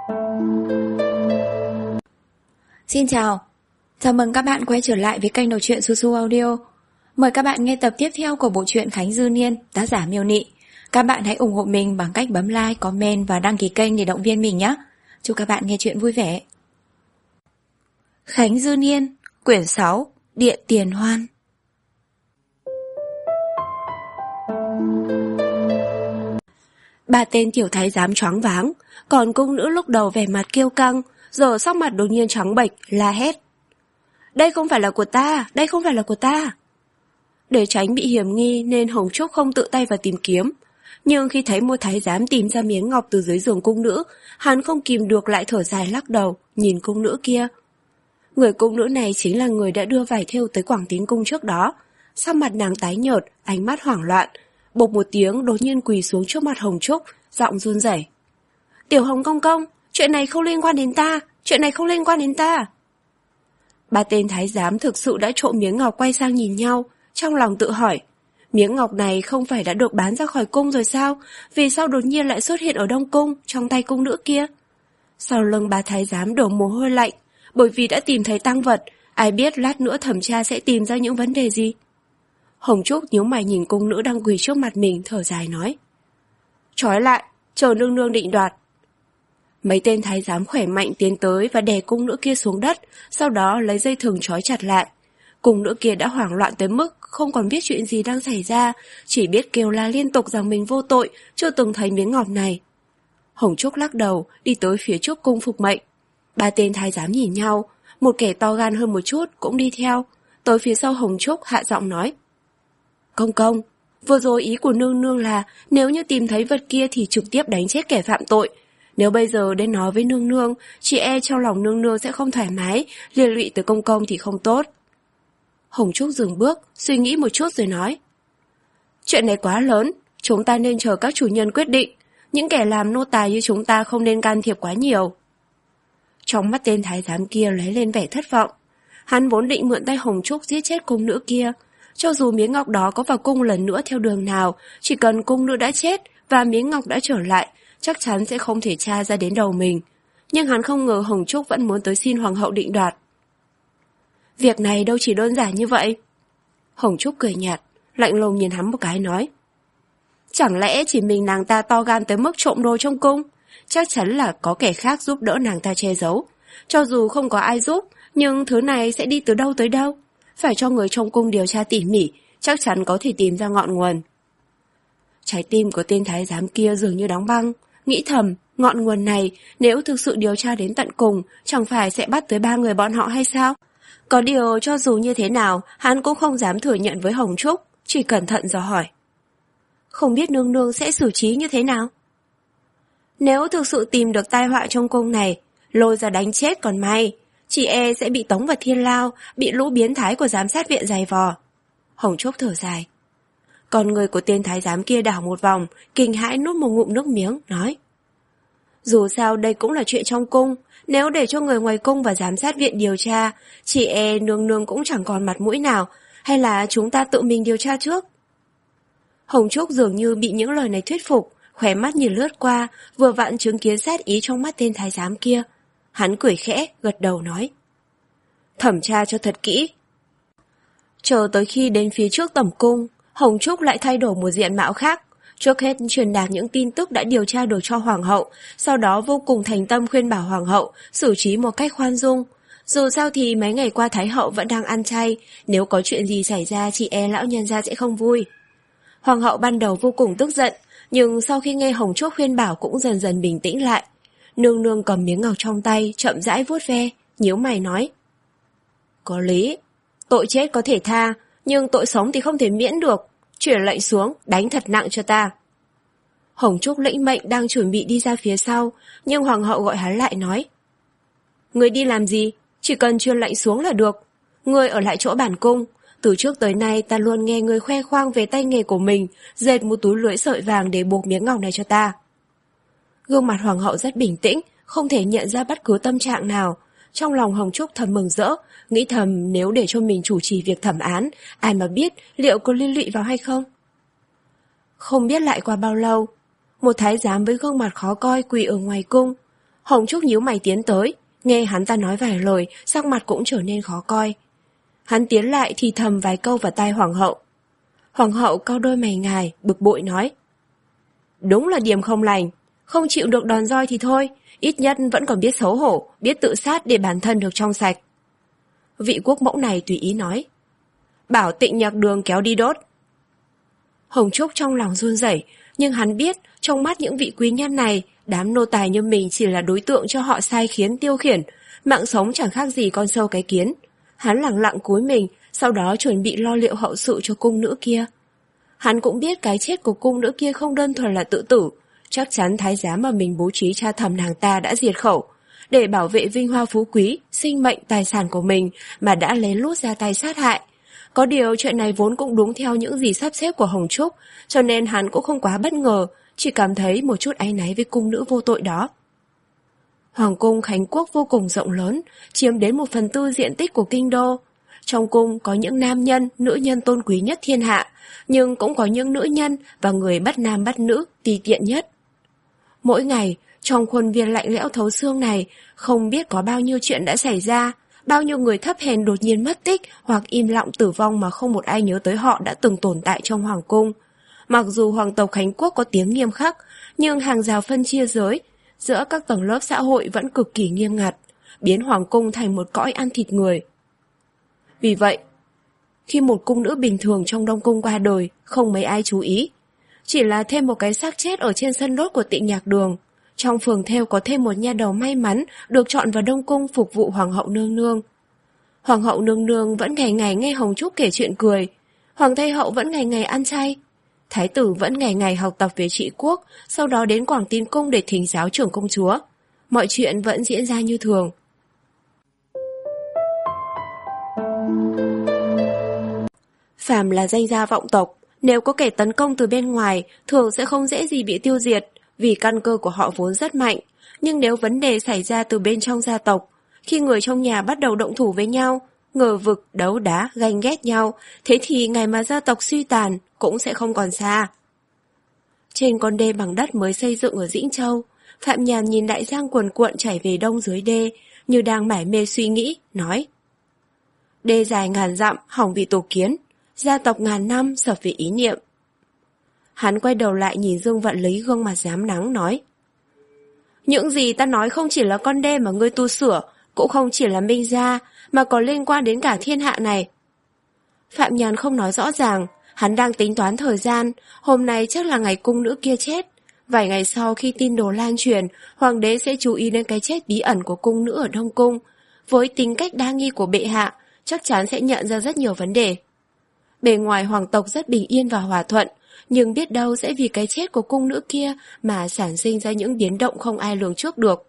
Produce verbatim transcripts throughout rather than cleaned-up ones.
Xin chào, chào mừng các bạn quay trở lại với kênh đọc truyện Su Su Audio. Mời các bạn nghe tập tiếp theo của bộ truyện Khánh Dư Niên, tác giả Miêu Nị. Các bạn hãy ủng hộ mình bằng cách bấm like, comment và đăng ký kênh để động viên mình nhé. Chúc các bạn nghe truyện vui vẻ. Khánh Dư Niên, quyển sáu, Điện Tiền Hoan. Ba tên tiểu thái giám choáng váng, còn cung nữ lúc đầu vẻ mặt kiêu căng, giờ sắc mặt đột nhiên trắng bệch, la hét. Đây không phải là của ta, đây không phải là của ta. Để tránh bị hiểm nghi nên Hồng Trúc không tự tay vào tìm kiếm. Nhưng khi thấy một thái giám tìm ra miếng ngọc từ dưới giường cung nữ, hắn không kìm được lại thở dài lắc đầu, nhìn cung nữ kia. Người cung nữ này chính là người đã đưa vải thêu tới Quảng Tín Cung trước đó. Sắc mặt nàng tái nhợt, ánh mắt hoảng loạn, bộp một tiếng đột nhiên quỳ xuống trước mặt Hồng Trúc, giọng run rẩy. Tiểu Hồng công công, chuyện này không liên quan đến ta, chuyện này không liên quan đến ta. Ba tên thái giám thực sự đã trộm miếng ngọc quay sang nhìn nhau, trong lòng tự hỏi, miếng ngọc này không phải đã được bán ra khỏi cung rồi sao? Vì sao đột nhiên lại xuất hiện ở Đông Cung, trong tay cung nữ kia? Sau lưng ba thái giám đổ mồ hôi lạnh, bởi vì đã tìm thấy tang vật, ai biết lát nữa thẩm tra sẽ tìm ra những vấn đề gì? Hồng Trúc nhíu mày nhìn cung nữ đang quỳ trước mặt mình, thở dài nói. Trói lại, chờ nương nương định đoạt. Mấy tên thái giám khỏe mạnh tiến tới và đè cung nữ kia xuống đất, sau đó lấy dây thừng trói chặt lại. Cung nữ kia đã hoảng loạn tới mức không còn biết chuyện gì đang xảy ra, chỉ biết kêu la liên tục rằng mình vô tội, chưa từng thấy miếng ngọc này. Hồng Trúc lắc đầu, đi tới phía trước cung phục mệnh. Ba tên thái giám nhìn nhau, một kẻ to gan hơn một chút cũng đi theo, tới phía sau Hồng Trúc hạ giọng nói. Công công, vừa rồi ý của nương nương là nếu như tìm thấy vật kia thì trực tiếp đánh chết kẻ phạm tội. Nếu bây giờ đến nói với nương nương, chị e trong lòng nương nương sẽ không thoải mái, liên lụy tới công công thì không tốt. Hồng Trúc dừng bước, suy nghĩ một chút rồi nói. Chuyện này quá lớn, chúng ta nên chờ các chủ nhân quyết định, những kẻ làm nô tài như chúng ta không nên can thiệp quá nhiều. Trong mắt tên thái giám kia lấy lên vẻ thất vọng. Hắn vốn định mượn tay Hồng Trúc giết chết cung nữ kia. Cho dù miếng ngọc đó có vào cung lần nữa theo đường nào, chỉ cần cung nữ đã chết và miếng ngọc đã trở lại, chắc chắn sẽ không thể tra ra đến đầu mình. Nhưng hắn không ngờ Hồng Trúc vẫn muốn tới xin hoàng hậu định đoạt. Việc này đâu chỉ đơn giản như vậy. Hồng Trúc cười nhạt, lạnh lùng nhìn hắn một cái nói. Chẳng lẽ chỉ mình nàng ta to gan tới mức trộm đồ trong cung? Chắc chắn là có kẻ khác giúp đỡ nàng ta che giấu. Cho dù không có ai giúp, nhưng thứ này sẽ đi từ đâu tới đâu? Phải cho người trong cung điều tra tỉ mỉ, chắc chắn có thể tìm ra ngọn nguồn. Trái tim của tên thái giám kia dường như đóng băng, nghĩ thầm, ngọn nguồn này nếu thực sự điều tra đến tận cùng, chẳng phải sẽ bắt tới ba người bọn họ hay sao? Có điều cho dù như thế nào, hắn cũng không dám thừa nhận với Hồng Trúc, chỉ cẩn thận dò hỏi. Không biết nương nương sẽ xử trí như thế nào? Nếu thực sự tìm được tai họa trong cung này, lôi ra đánh chết còn may, chị e sẽ bị tống vào thiên lao, bị lũ biến thái của giám sát viện giày vò. Hồng Trúc thở dài. Còn người của tên thái giám kia đảo một vòng, kinh hãi nuốt một ngụm nước miếng, nói. Dù sao đây cũng là chuyện trong cung, nếu để cho người ngoài cung và giám sát viện điều tra, chị e nương nương cũng chẳng còn mặt mũi nào, hay là chúng ta tự mình điều tra trước? Hồng Trúc dường như bị những lời này thuyết phục, khóe mắt nhìn lướt qua, vừa vặn chứng kiến sát ý trong mắt tên thái giám kia. Hắn cười khẽ, gật đầu nói. Thẩm tra cho thật kỹ. Chờ tới khi đến phía trước tẩm cung, Hồng Trúc lại thay đổi một diện mạo khác. Trước hết truyền đạt những tin tức đã điều tra được cho hoàng hậu, sau đó vô cùng thành tâm khuyên bảo hoàng hậu, xử trí một cách khoan dung. Dù sao thì mấy ngày qua thái hậu vẫn đang ăn chay, nếu có chuyện gì xảy ra chị e lão nhân gia sẽ không vui. Hoàng hậu ban đầu vô cùng tức giận, nhưng sau khi nghe Hồng Trúc khuyên bảo cũng dần dần bình tĩnh lại. Nương nương cầm miếng ngọc trong tay, chậm rãi vuốt ve, nhíu mày nói. Có lý, tội chết có thể tha, nhưng tội sống thì không thể miễn được. Chuyển lệnh xuống, đánh thật nặng cho ta. Hồng Trúc lĩnh mệnh đang chuẩn bị đi ra phía sau, nhưng hoàng hậu gọi hắn lại nói. Người đi làm gì? Chỉ cần truyền lệnh xuống là được. Người ở lại chỗ bản cung. Từ trước tới nay ta luôn nghe người khoe khoang về tay nghề của mình, dệt một túi lưỡi sợi vàng để buộc miếng ngọc này cho ta. Gương mặt hoàng hậu rất bình tĩnh, không thể nhận ra bất cứ tâm trạng nào. Trong lòng Hồng Trúc thầm mừng rỡ, nghĩ thầm nếu để cho mình chủ trì việc thẩm án, ai mà biết liệu có liên lụy vào hay không. Không biết lại qua bao lâu, một thái giám với gương mặt khó coi quỳ ở ngoài cung. Hồng Trúc nhíu mày tiến tới, nghe hắn ta nói vài lời, sắc mặt cũng trở nên khó coi. Hắn tiến lại thì thầm vài câu vào tai hoàng hậu. Hoàng hậu cau đôi mày ngài, bực bội nói. Đúng là điểm không lành, không chịu được đòn roi thì thôi, ít nhất vẫn còn biết xấu hổ, biết tự sát để bản thân được trong sạch. Vị quốc mẫu này tùy ý nói. Bảo Tịnh Nhạc Đường kéo đi đốt. Hồng Trúc trong lòng run rẩy, nhưng hắn biết trong mắt những vị quý nhân này, đám nô tài như mình chỉ là đối tượng cho họ sai khiến tiêu khiển, mạng sống chẳng khác gì con sâu cái kiến. Hắn lẳng lặng cúi mình, sau đó chuẩn bị lo liệu hậu sự cho cung nữ kia. Hắn cũng biết cái chết của cung nữ kia không đơn thuần là tự tử, chắc chắn thái giám mà mình bố trí tra thẩm nàng ta đã diệt khẩu, để bảo vệ vinh hoa phú quý, sinh mệnh tài sản của mình mà đã lén lút ra tay sát hại. Có điều chuyện này vốn cũng đúng theo những gì sắp xếp của Hồng Trúc, cho nên hắn cũng không quá bất ngờ, chỉ cảm thấy một chút áy náy với cung nữ vô tội đó. Hoàng cung Khánh Quốc vô cùng rộng lớn, chiếm đến một phần tư diện tích của kinh đô. Trong cung có những nam nhân, nữ nhân tôn quý nhất thiên hạ, nhưng cũng có những nữ nhân và người bắt nam bắt nữ tùy tiện nhất. Mỗi ngày, trong khuôn viên lạnh lẽo thấu xương này, không biết có bao nhiêu chuyện đã xảy ra, bao nhiêu người thấp hèn đột nhiên mất tích hoặc im lặng tử vong mà không một ai nhớ tới họ đã từng tồn tại trong hoàng cung. Mặc dù hoàng tộc Khánh Quốc có tiếng nghiêm khắc, nhưng hàng rào phân chia giới giữa các tầng lớp xã hội vẫn cực kỳ nghiêm ngặt, biến hoàng cung thành một cõi ăn thịt người. Vì vậy, khi một cung nữ bình thường trong Đông Cung qua đời, không mấy ai chú ý. Chỉ là thêm một cái xác chết ở trên sân đốt của Tịnh Nhạc Đường. Trong phường thêu có thêm một nha đầu may mắn được chọn vào Đông Cung phục vụ Hoàng hậu nương nương. Hoàng hậu nương nương vẫn ngày ngày nghe Hồng Trúc kể chuyện cười. Hoàng thái hậu vẫn ngày ngày ăn chay. Thái tử vẫn ngày ngày học tập về trị quốc, sau đó đến Quảng Tín Cung để thỉnh giáo trưởng công chúa. Mọi chuyện vẫn diễn ra như thường. Phàm là danh gia vọng tộc, nếu có kẻ tấn công từ bên ngoài, thường sẽ không dễ gì bị tiêu diệt, vì căn cơ của họ vốn rất mạnh. Nhưng nếu vấn đề xảy ra từ bên trong gia tộc, khi người trong nhà bắt đầu động thủ với nhau, ngờ vực, đấu đá, ganh ghét nhau, thế thì ngày mà gia tộc suy tàn cũng sẽ không còn xa. Trên con đê bằng đất mới xây dựng ở Dĩnh Châu, Phạm Nhàn nhìn đại giang cuồn cuộn chảy về đông dưới đê, như đang mải mê suy nghĩ, nói. Đê dài ngàn dặm, hỏng vì tổ kiến, gia tộc ngàn năm sập vì ý niệm. Hắn quay đầu lại nhìn Dương Vận Lý gương mặt rám nắng, nói. Những gì ta nói không chỉ là con đê mà ngươi tu sửa, cũng không chỉ là Minh gia, mà còn liên quan đến cả thiên hạ này. Phạm Nhàn không nói rõ ràng, hắn đang tính toán thời gian, hôm nay chắc là ngày cung nữ kia chết. Vài ngày sau khi tin đồn lan truyền, hoàng đế sẽ chú ý đến cái chết bí ẩn của cung nữ ở Đông Cung. Với tính cách đa nghi của bệ hạ, chắc chắn sẽ nhận ra rất nhiều vấn đề. Bề ngoài hoàng tộc rất bình yên và hòa thuận, nhưng biết đâu sẽ vì cái chết của cung nữ kia mà sản sinh ra những biến động không ai lường trước được.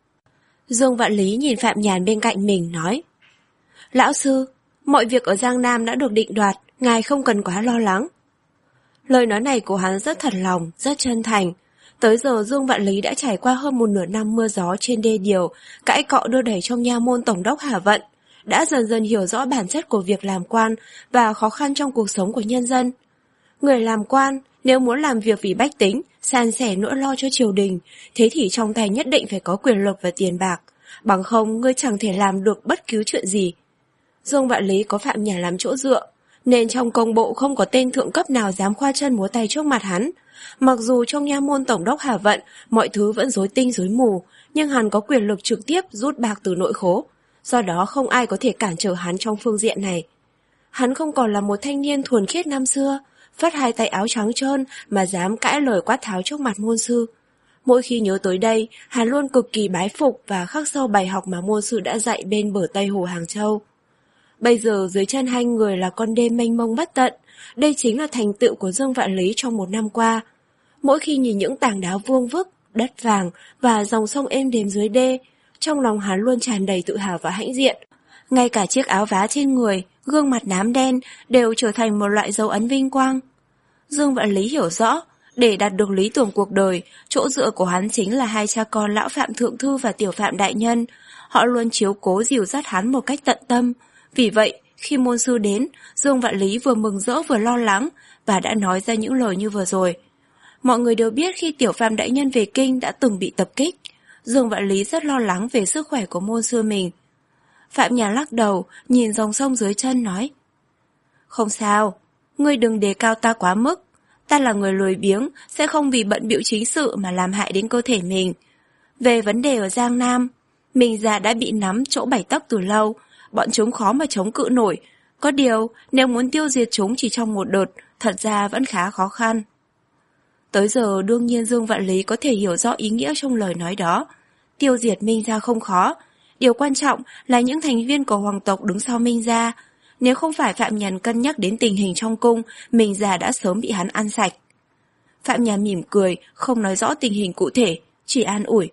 Dương Vạn Lý nhìn Phạm Nhàn bên cạnh mình nói. Lão sư, mọi việc ở Giang Nam đã được định đoạt, ngài không cần quá lo lắng. Lời nói này của hắn rất thật lòng, rất chân thành. Tới giờ Dương Vạn Lý đã trải qua hơn một nửa năm mưa gió trên đê điều, cãi cọ đưa đẩy trong nha môn tổng đốc Hà Vận, đã dần dần hiểu rõ bản chất của việc làm quan và khó khăn trong cuộc sống của nhân dân. Người làm quan, nếu muốn làm việc vì bách tính, san sẻ nỗi lo cho triều đình, thế thì trong tay nhất định phải có quyền lực và tiền bạc, bằng không ngươi chẳng thể làm được bất cứ chuyện gì. Dương Vạn Lý có Phạm Nhàn làm chỗ dựa, nên trong công bộ không có tên thượng cấp nào dám khoa chân múa tay trước mặt hắn. Mặc dù trong nha môn tổng đốc Hà Vận, mọi thứ vẫn rối tinh rối mù, nhưng hắn có quyền lực trực tiếp rút bạc từ nội khố, do đó không ai có thể cản trở hắn trong phương diện này. Hắn không còn là một thanh niên thuần khiết năm xưa, phất hai tay áo trắng trơn mà dám cãi lời quát tháo trước mặt môn sư. Mỗi khi nhớ tới đây, hắn luôn cực kỳ bái phục và khắc sâu bài học mà môn sư đã dạy bên bờ Tây Hồ Hàng Châu. Bây giờ dưới chân hai người là con đê mênh mông bất tận, đây chính là thành tựu của Dương Vạn Lý trong một năm qua. Mỗi khi nhìn những tảng đá vuông vức, đất vàng và dòng sông êm đềm dưới đê, trong lòng hắn luôn tràn đầy tự hào và hãnh diện. Ngay cả chiếc áo vá trên người, gương mặt nám đen đều trở thành một loại dấu ấn vinh quang. Dương Vạn Lý hiểu rõ, để đạt được lý tưởng cuộc đời, chỗ dựa của hắn chính là hai cha con lão Phạm Thượng Thư và tiểu Phạm Đại Nhân. Họ luôn chiếu cố dìu dắt hắn một cách tận tâm. Vì vậy, khi môn sư đến, Dương Vạn Lý vừa mừng rỡ vừa lo lắng và đã nói ra những lời như vừa rồi. Mọi người đều biết khi tiểu Phạm Đại Nhân về kinh đã từng bị tập kích. Dương Vạn Lý rất lo lắng về sức khỏe của môn sư mình. Phạm Nhàn lắc đầu, nhìn dòng sông dưới chân nói: Không sao, ngươi đừng đề cao ta quá mức. Ta là người lười biếng, sẽ không vì bận bịu chính sự mà làm hại đến cơ thể mình. Về vấn đề ở Giang Nam, mình già đã bị nắm chỗ bảy tấc từ lâu, bọn chúng khó mà chống cự nổi. Có điều, nếu muốn tiêu diệt chúng chỉ trong một đợt, thật ra vẫn khá khó khăn. Tới giờ đương nhiên Dương Vạn Lý có thể hiểu rõ ý nghĩa trong lời nói đó. Tiêu diệt Minh Gia không khó. Điều quan trọng là những thành viên của hoàng tộc đứng sau Minh Gia. Nếu không phải Phạm Nhàn cân nhắc đến tình hình trong cung, Minh Gia đã sớm bị hắn ăn sạch. Phạm Nhàn mỉm cười, không nói rõ tình hình cụ thể, chỉ an ủi.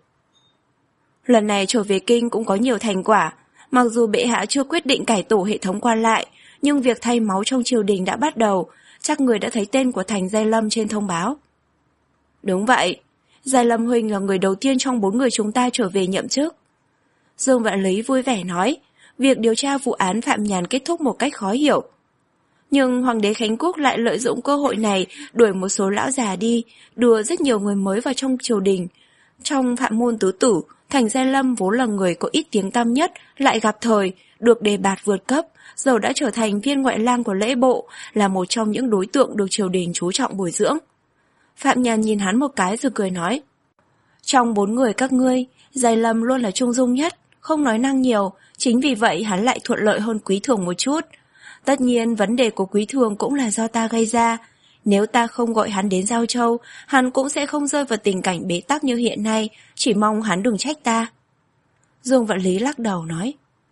Lần này trở về kinh cũng có nhiều thành quả. Mặc dù bệ hạ chưa quyết định cải tổ hệ thống quan lại, nhưng việc thay máu trong triều đình đã bắt đầu. Chắc người đã thấy tên của thành Giai Lâm trên thông báo. Đúng vậy, Giai Lâm huynh là người đầu tiên trong bốn người chúng ta trở về nhậm chức. Dương Vạn Lý vui vẻ nói, việc điều tra vụ án Phạm Nhàn kết thúc một cách khó hiểu. Nhưng Hoàng đế Khánh Quốc lại lợi dụng cơ hội này đuổi một số lão già đi, đưa rất nhiều người mới vào trong triều đình. Trong Phạm môn tứ tử, thành Giai Lâm vốn là người có ít tiếng tăm nhất, lại gặp thời, được đề bạt vượt cấp, giờ đã trở thành viên ngoại lang của lễ bộ, là một trong những đối tượng được triều đình chú trọng bồi dưỡng. Phạm Nhàn nhìn hắn một cái rồi cười nói, trong bốn người các ngươi, Giai Lâm luôn là trung dung nhất, không nói năng nhiều, chính vì vậy hắn lại thuận lợi hơn Quý Thường một chút. Tất nhiên vấn đề của Quý Thường cũng là do ta gây ra. Nếu ta không gọi hắn đến Giao Châu, hắn cũng sẽ không rơi vào tình cảnh bế tắc như hiện nay, chỉ mong hắn đừng trách ta. Dương Vạn Lý lắc đầu nói,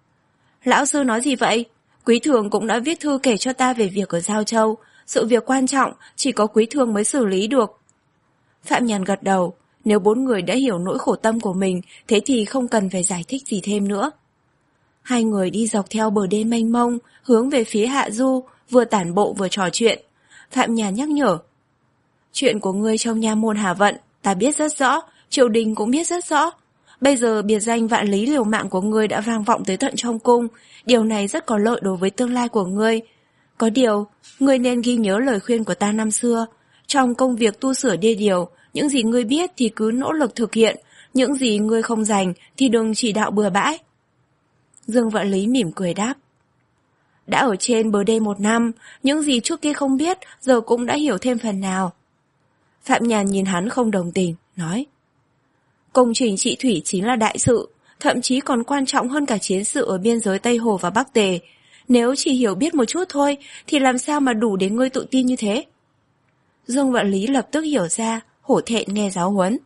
lão sư nói gì vậy? Quý Thường cũng đã viết thư kể cho ta về việc ở Giao Châu, sự việc quan trọng chỉ có Quý Thường mới xử lý được. Phạm Nhàn gật đầu, nếu bốn người đã hiểu nỗi khổ tâm của mình, thế thì không cần phải giải thích gì thêm nữa. Hai người đi dọc theo bờ đê mênh mông, hướng về phía hạ du, vừa tản bộ vừa trò chuyện. Phạm Nhàn nhắc nhở, chuyện của ngươi trong nha môn Hà Vận, ta biết rất rõ, triều đình cũng biết rất rõ. Bây giờ biệt danh Vạn Lý liều mạng của ngươi đã vang vọng tới tận trong cung, điều này rất có lợi đối với tương lai của ngươi. Có điều, ngươi nên ghi nhớ lời khuyên của ta năm xưa. Trong công việc tu sửa đê điều, những gì ngươi biết thì cứ nỗ lực thực hiện, những gì ngươi không dành thì đừng chỉ đạo bừa bãi. Dương Vạn Lý mỉm cười đáp, đã ở trên bờ đê một năm, những gì trước kia không biết giờ cũng đã hiểu thêm phần nào. Phạm Nhàn nhìn hắn không đồng tình, nói, công trình trị thủy chính là đại sự, thậm chí còn quan trọng hơn cả chiến sự ở biên giới Tây Hồ và Bắc Tề. Nếu chỉ hiểu biết một chút thôi thì làm sao mà đủ để ngươi tự tin như thế? Dương Vạn Lý lập tức hiểu ra, hổ thẹn nghe giáo huấn.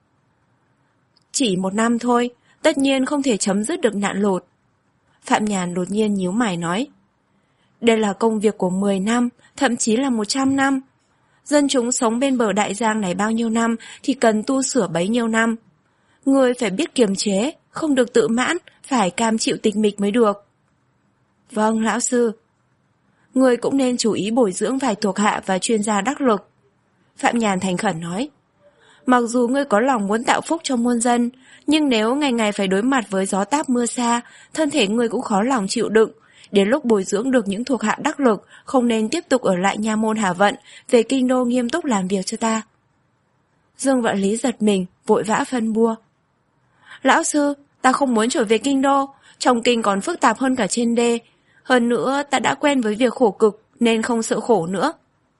Chỉ một năm thôi, tất nhiên không thể chấm dứt được nạn lụt. Phạm Nhàn đột nhiên nhíu mày nói, đây là công việc của mười năm, thậm chí là một trăm năm. Dân chúng sống bên bờ đại giang này bao nhiêu năm thì cần tu sửa bấy nhiêu năm. Ngươi phải biết kiềm chế, không được tự mãn, phải cam chịu tịch mịch mới được. Vâng, lão sư. Ngươi cũng nên chú ý bồi dưỡng vài thuộc hạ và chuyên gia đắc lực. Phạm Nhàn thành khẩn nói, mặc dù ngươi có lòng muốn tạo phúc cho muôn dân, nhưng nếu ngày ngày phải đối mặt với gió táp mưa xa, thân thể ngươi cũng khó lòng chịu đựng. Đến lúc bồi dưỡng được những thuộc hạ đắc lực, không nên tiếp tục ở lại nha môn Hà Vận, về kinh đô nghiêm túc làm việc cho ta. Dương Vạn Lý giật mình, vội vã phân bua. Lão sư, ta không muốn trở về kinh đô, trong kinh còn phức tạp hơn cả trên đê. Hơn nữa, ta đã quen với việc khổ cực, nên không sợ khổ nữa.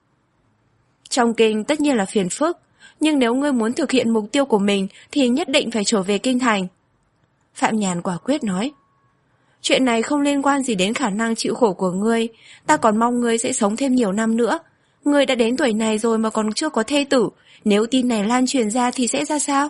Trong kinh tất nhiên là phiền phức, nhưng nếu ngươi muốn thực hiện mục tiêu của mình thì nhất định phải trở về kinh thành. Phạm Nhàn quả quyết nói, chuyện này không liên quan gì đến khả năng chịu khổ của ngươi, ta còn mong ngươi sẽ sống thêm nhiều năm nữa. Ngươi đã đến tuổi này rồi mà còn chưa có thê tử, nếu tin này lan truyền ra thì sẽ ra sao?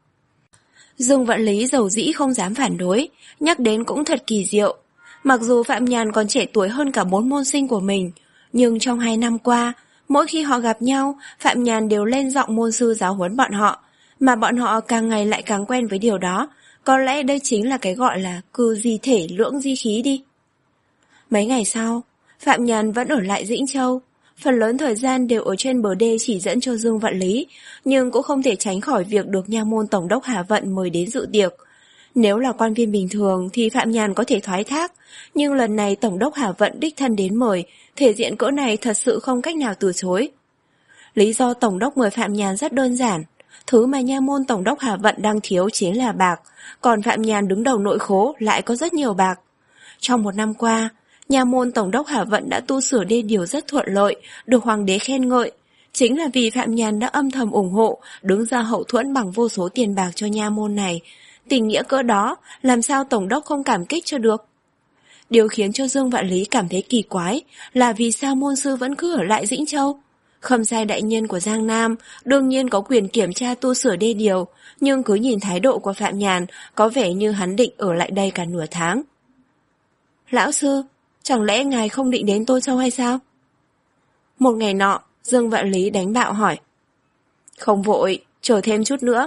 Dương Vạn Lý dầu dĩ không dám phản đối, nhắc đến cũng thật kỳ diệu. Mặc dù Phạm Nhàn còn trẻ tuổi hơn cả bốn môn sinh của mình, nhưng trong hai năm qua, mỗi khi họ gặp nhau, Phạm Nhàn đều lên giọng môn sư giáo huấn bọn họ, mà bọn họ càng ngày lại càng quen với điều đó. Có lẽ đây chính là cái gọi là cư di thể lưỡng di khí đi. Mấy ngày sau, Phạm Nhàn vẫn ở lại Dĩnh Châu. Phần lớn thời gian đều ở trên bờ đê chỉ dẫn cho Dương Vạn Lý, nhưng cũng không thể tránh khỏi việc được nha môn tổng đốc Hà Vận mời đến dự tiệc. Nếu là quan viên bình thường thì Phạm Nhàn có thể thoái thác, nhưng lần này tổng đốc Hà Vận đích thân đến mời, thể diện cỡ này thật sự không cách nào từ chối. Lý do tổng đốc mời Phạm Nhàn rất đơn giản. Thứ mà nha môn tổng đốc Hà Vận đang thiếu chính là bạc, còn Phạm Nhàn đứng đầu nội khố lại có rất nhiều bạc. Trong một năm qua, nha môn tổng đốc Hà Vận đã tu sửa đê điều rất thuận lợi, được hoàng đế khen ngợi. Chính là vì Phạm Nhàn đã âm thầm ủng hộ, đứng ra hậu thuẫn bằng vô số tiền bạc cho nha môn này. Tình nghĩa cỡ đó, làm sao tổng đốc không cảm kích cho được? Điều khiến cho Dương Vạn Lý cảm thấy kỳ quái là vì sao môn sư vẫn cứ ở lại Dĩnh Châu. Khâm sai đại nhân của Giang Nam đương nhiên có quyền kiểm tra tu sửa đê điều, nhưng cứ nhìn thái độ của Phạm Nhàn có vẻ như hắn định ở lại đây cả nửa tháng. Lão sư, chẳng lẽ ngài không định đến Tô Châu hay sao? Một ngày nọ, Dương Vạn Lý đánh bạo hỏi. Không vội, chờ thêm chút nữa.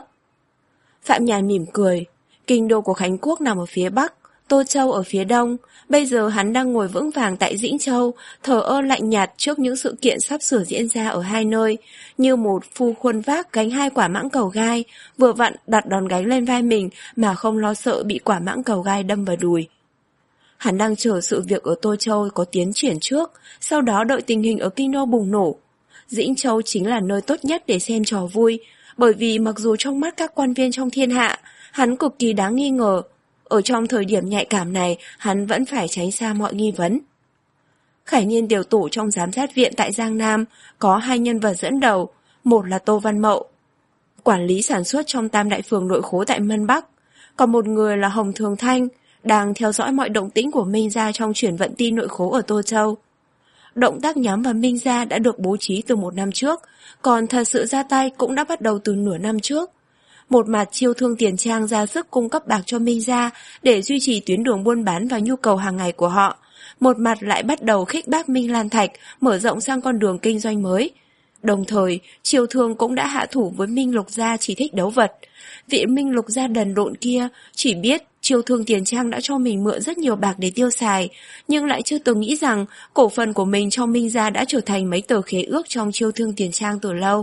Phạm Nhàn mỉm cười. Kinh đô của Khánh Quốc nằm ở phía Bắc, Tô Châu ở phía Đông. Bây giờ hắn đang ngồi vững vàng tại Dĩnh Châu, thờ ơ lạnh nhạt trước những sự kiện sắp sửa diễn ra ở hai nơi, như một phu khuân vác gánh hai quả mãng cầu gai, vừa vặn đặt đòn gánh lên vai mình mà không lo sợ bị quả mãng cầu gai đâm vào đùi. Hắn đang chờ sự việc ở Tô Châu có tiến triển trước, sau đó đợi tình hình ở kinh đô bùng nổ. Dĩnh Châu chính là nơi tốt nhất để xem trò vui, bởi vì mặc dù trong mắt các quan viên trong thiên hạ, hắn cực kỳ đáng nghi ngờ, ở trong thời điểm nhạy cảm này, hắn vẫn phải tránh xa mọi nghi vấn. Khải Niên tiểu tủ trong giám sát viện tại Giang Nam có hai nhân vật dẫn đầu, một là Tô Văn Mậu, quản lý sản xuất trong Tam Đại Phường nội khố tại Mân Bắc, còn một người là Hồng Thường Thanh, đang theo dõi mọi động tĩnh của Minh Gia trong chuyển vận ti nội khố ở Tô Châu. Động tác nhắm vào Minh Gia đã được bố trí từ một năm trước, còn thật sự ra tay cũng đã bắt đầu từ nửa năm trước. Một mặt chiêu thương tiền trang ra sức cung cấp bạc cho Minh Gia để duy trì tuyến đường buôn bán và nhu cầu hàng ngày của họ, một mặt lại bắt đầu khích bác Minh Lan Thạch mở rộng sang con đường kinh doanh mới. Đồng thời, chiêu thương cũng đã hạ thủ với Minh Lục Gia chỉ thích đấu vật. Vị Minh Lục Gia đần độn kia chỉ biết chiêu thương tiền trang đã cho mình mượn rất nhiều bạc để tiêu xài, nhưng lại chưa từng nghĩ rằng cổ phần của mình cho Minh Gia đã trở thành mấy tờ khế ước trong chiêu thương tiền trang từ lâu.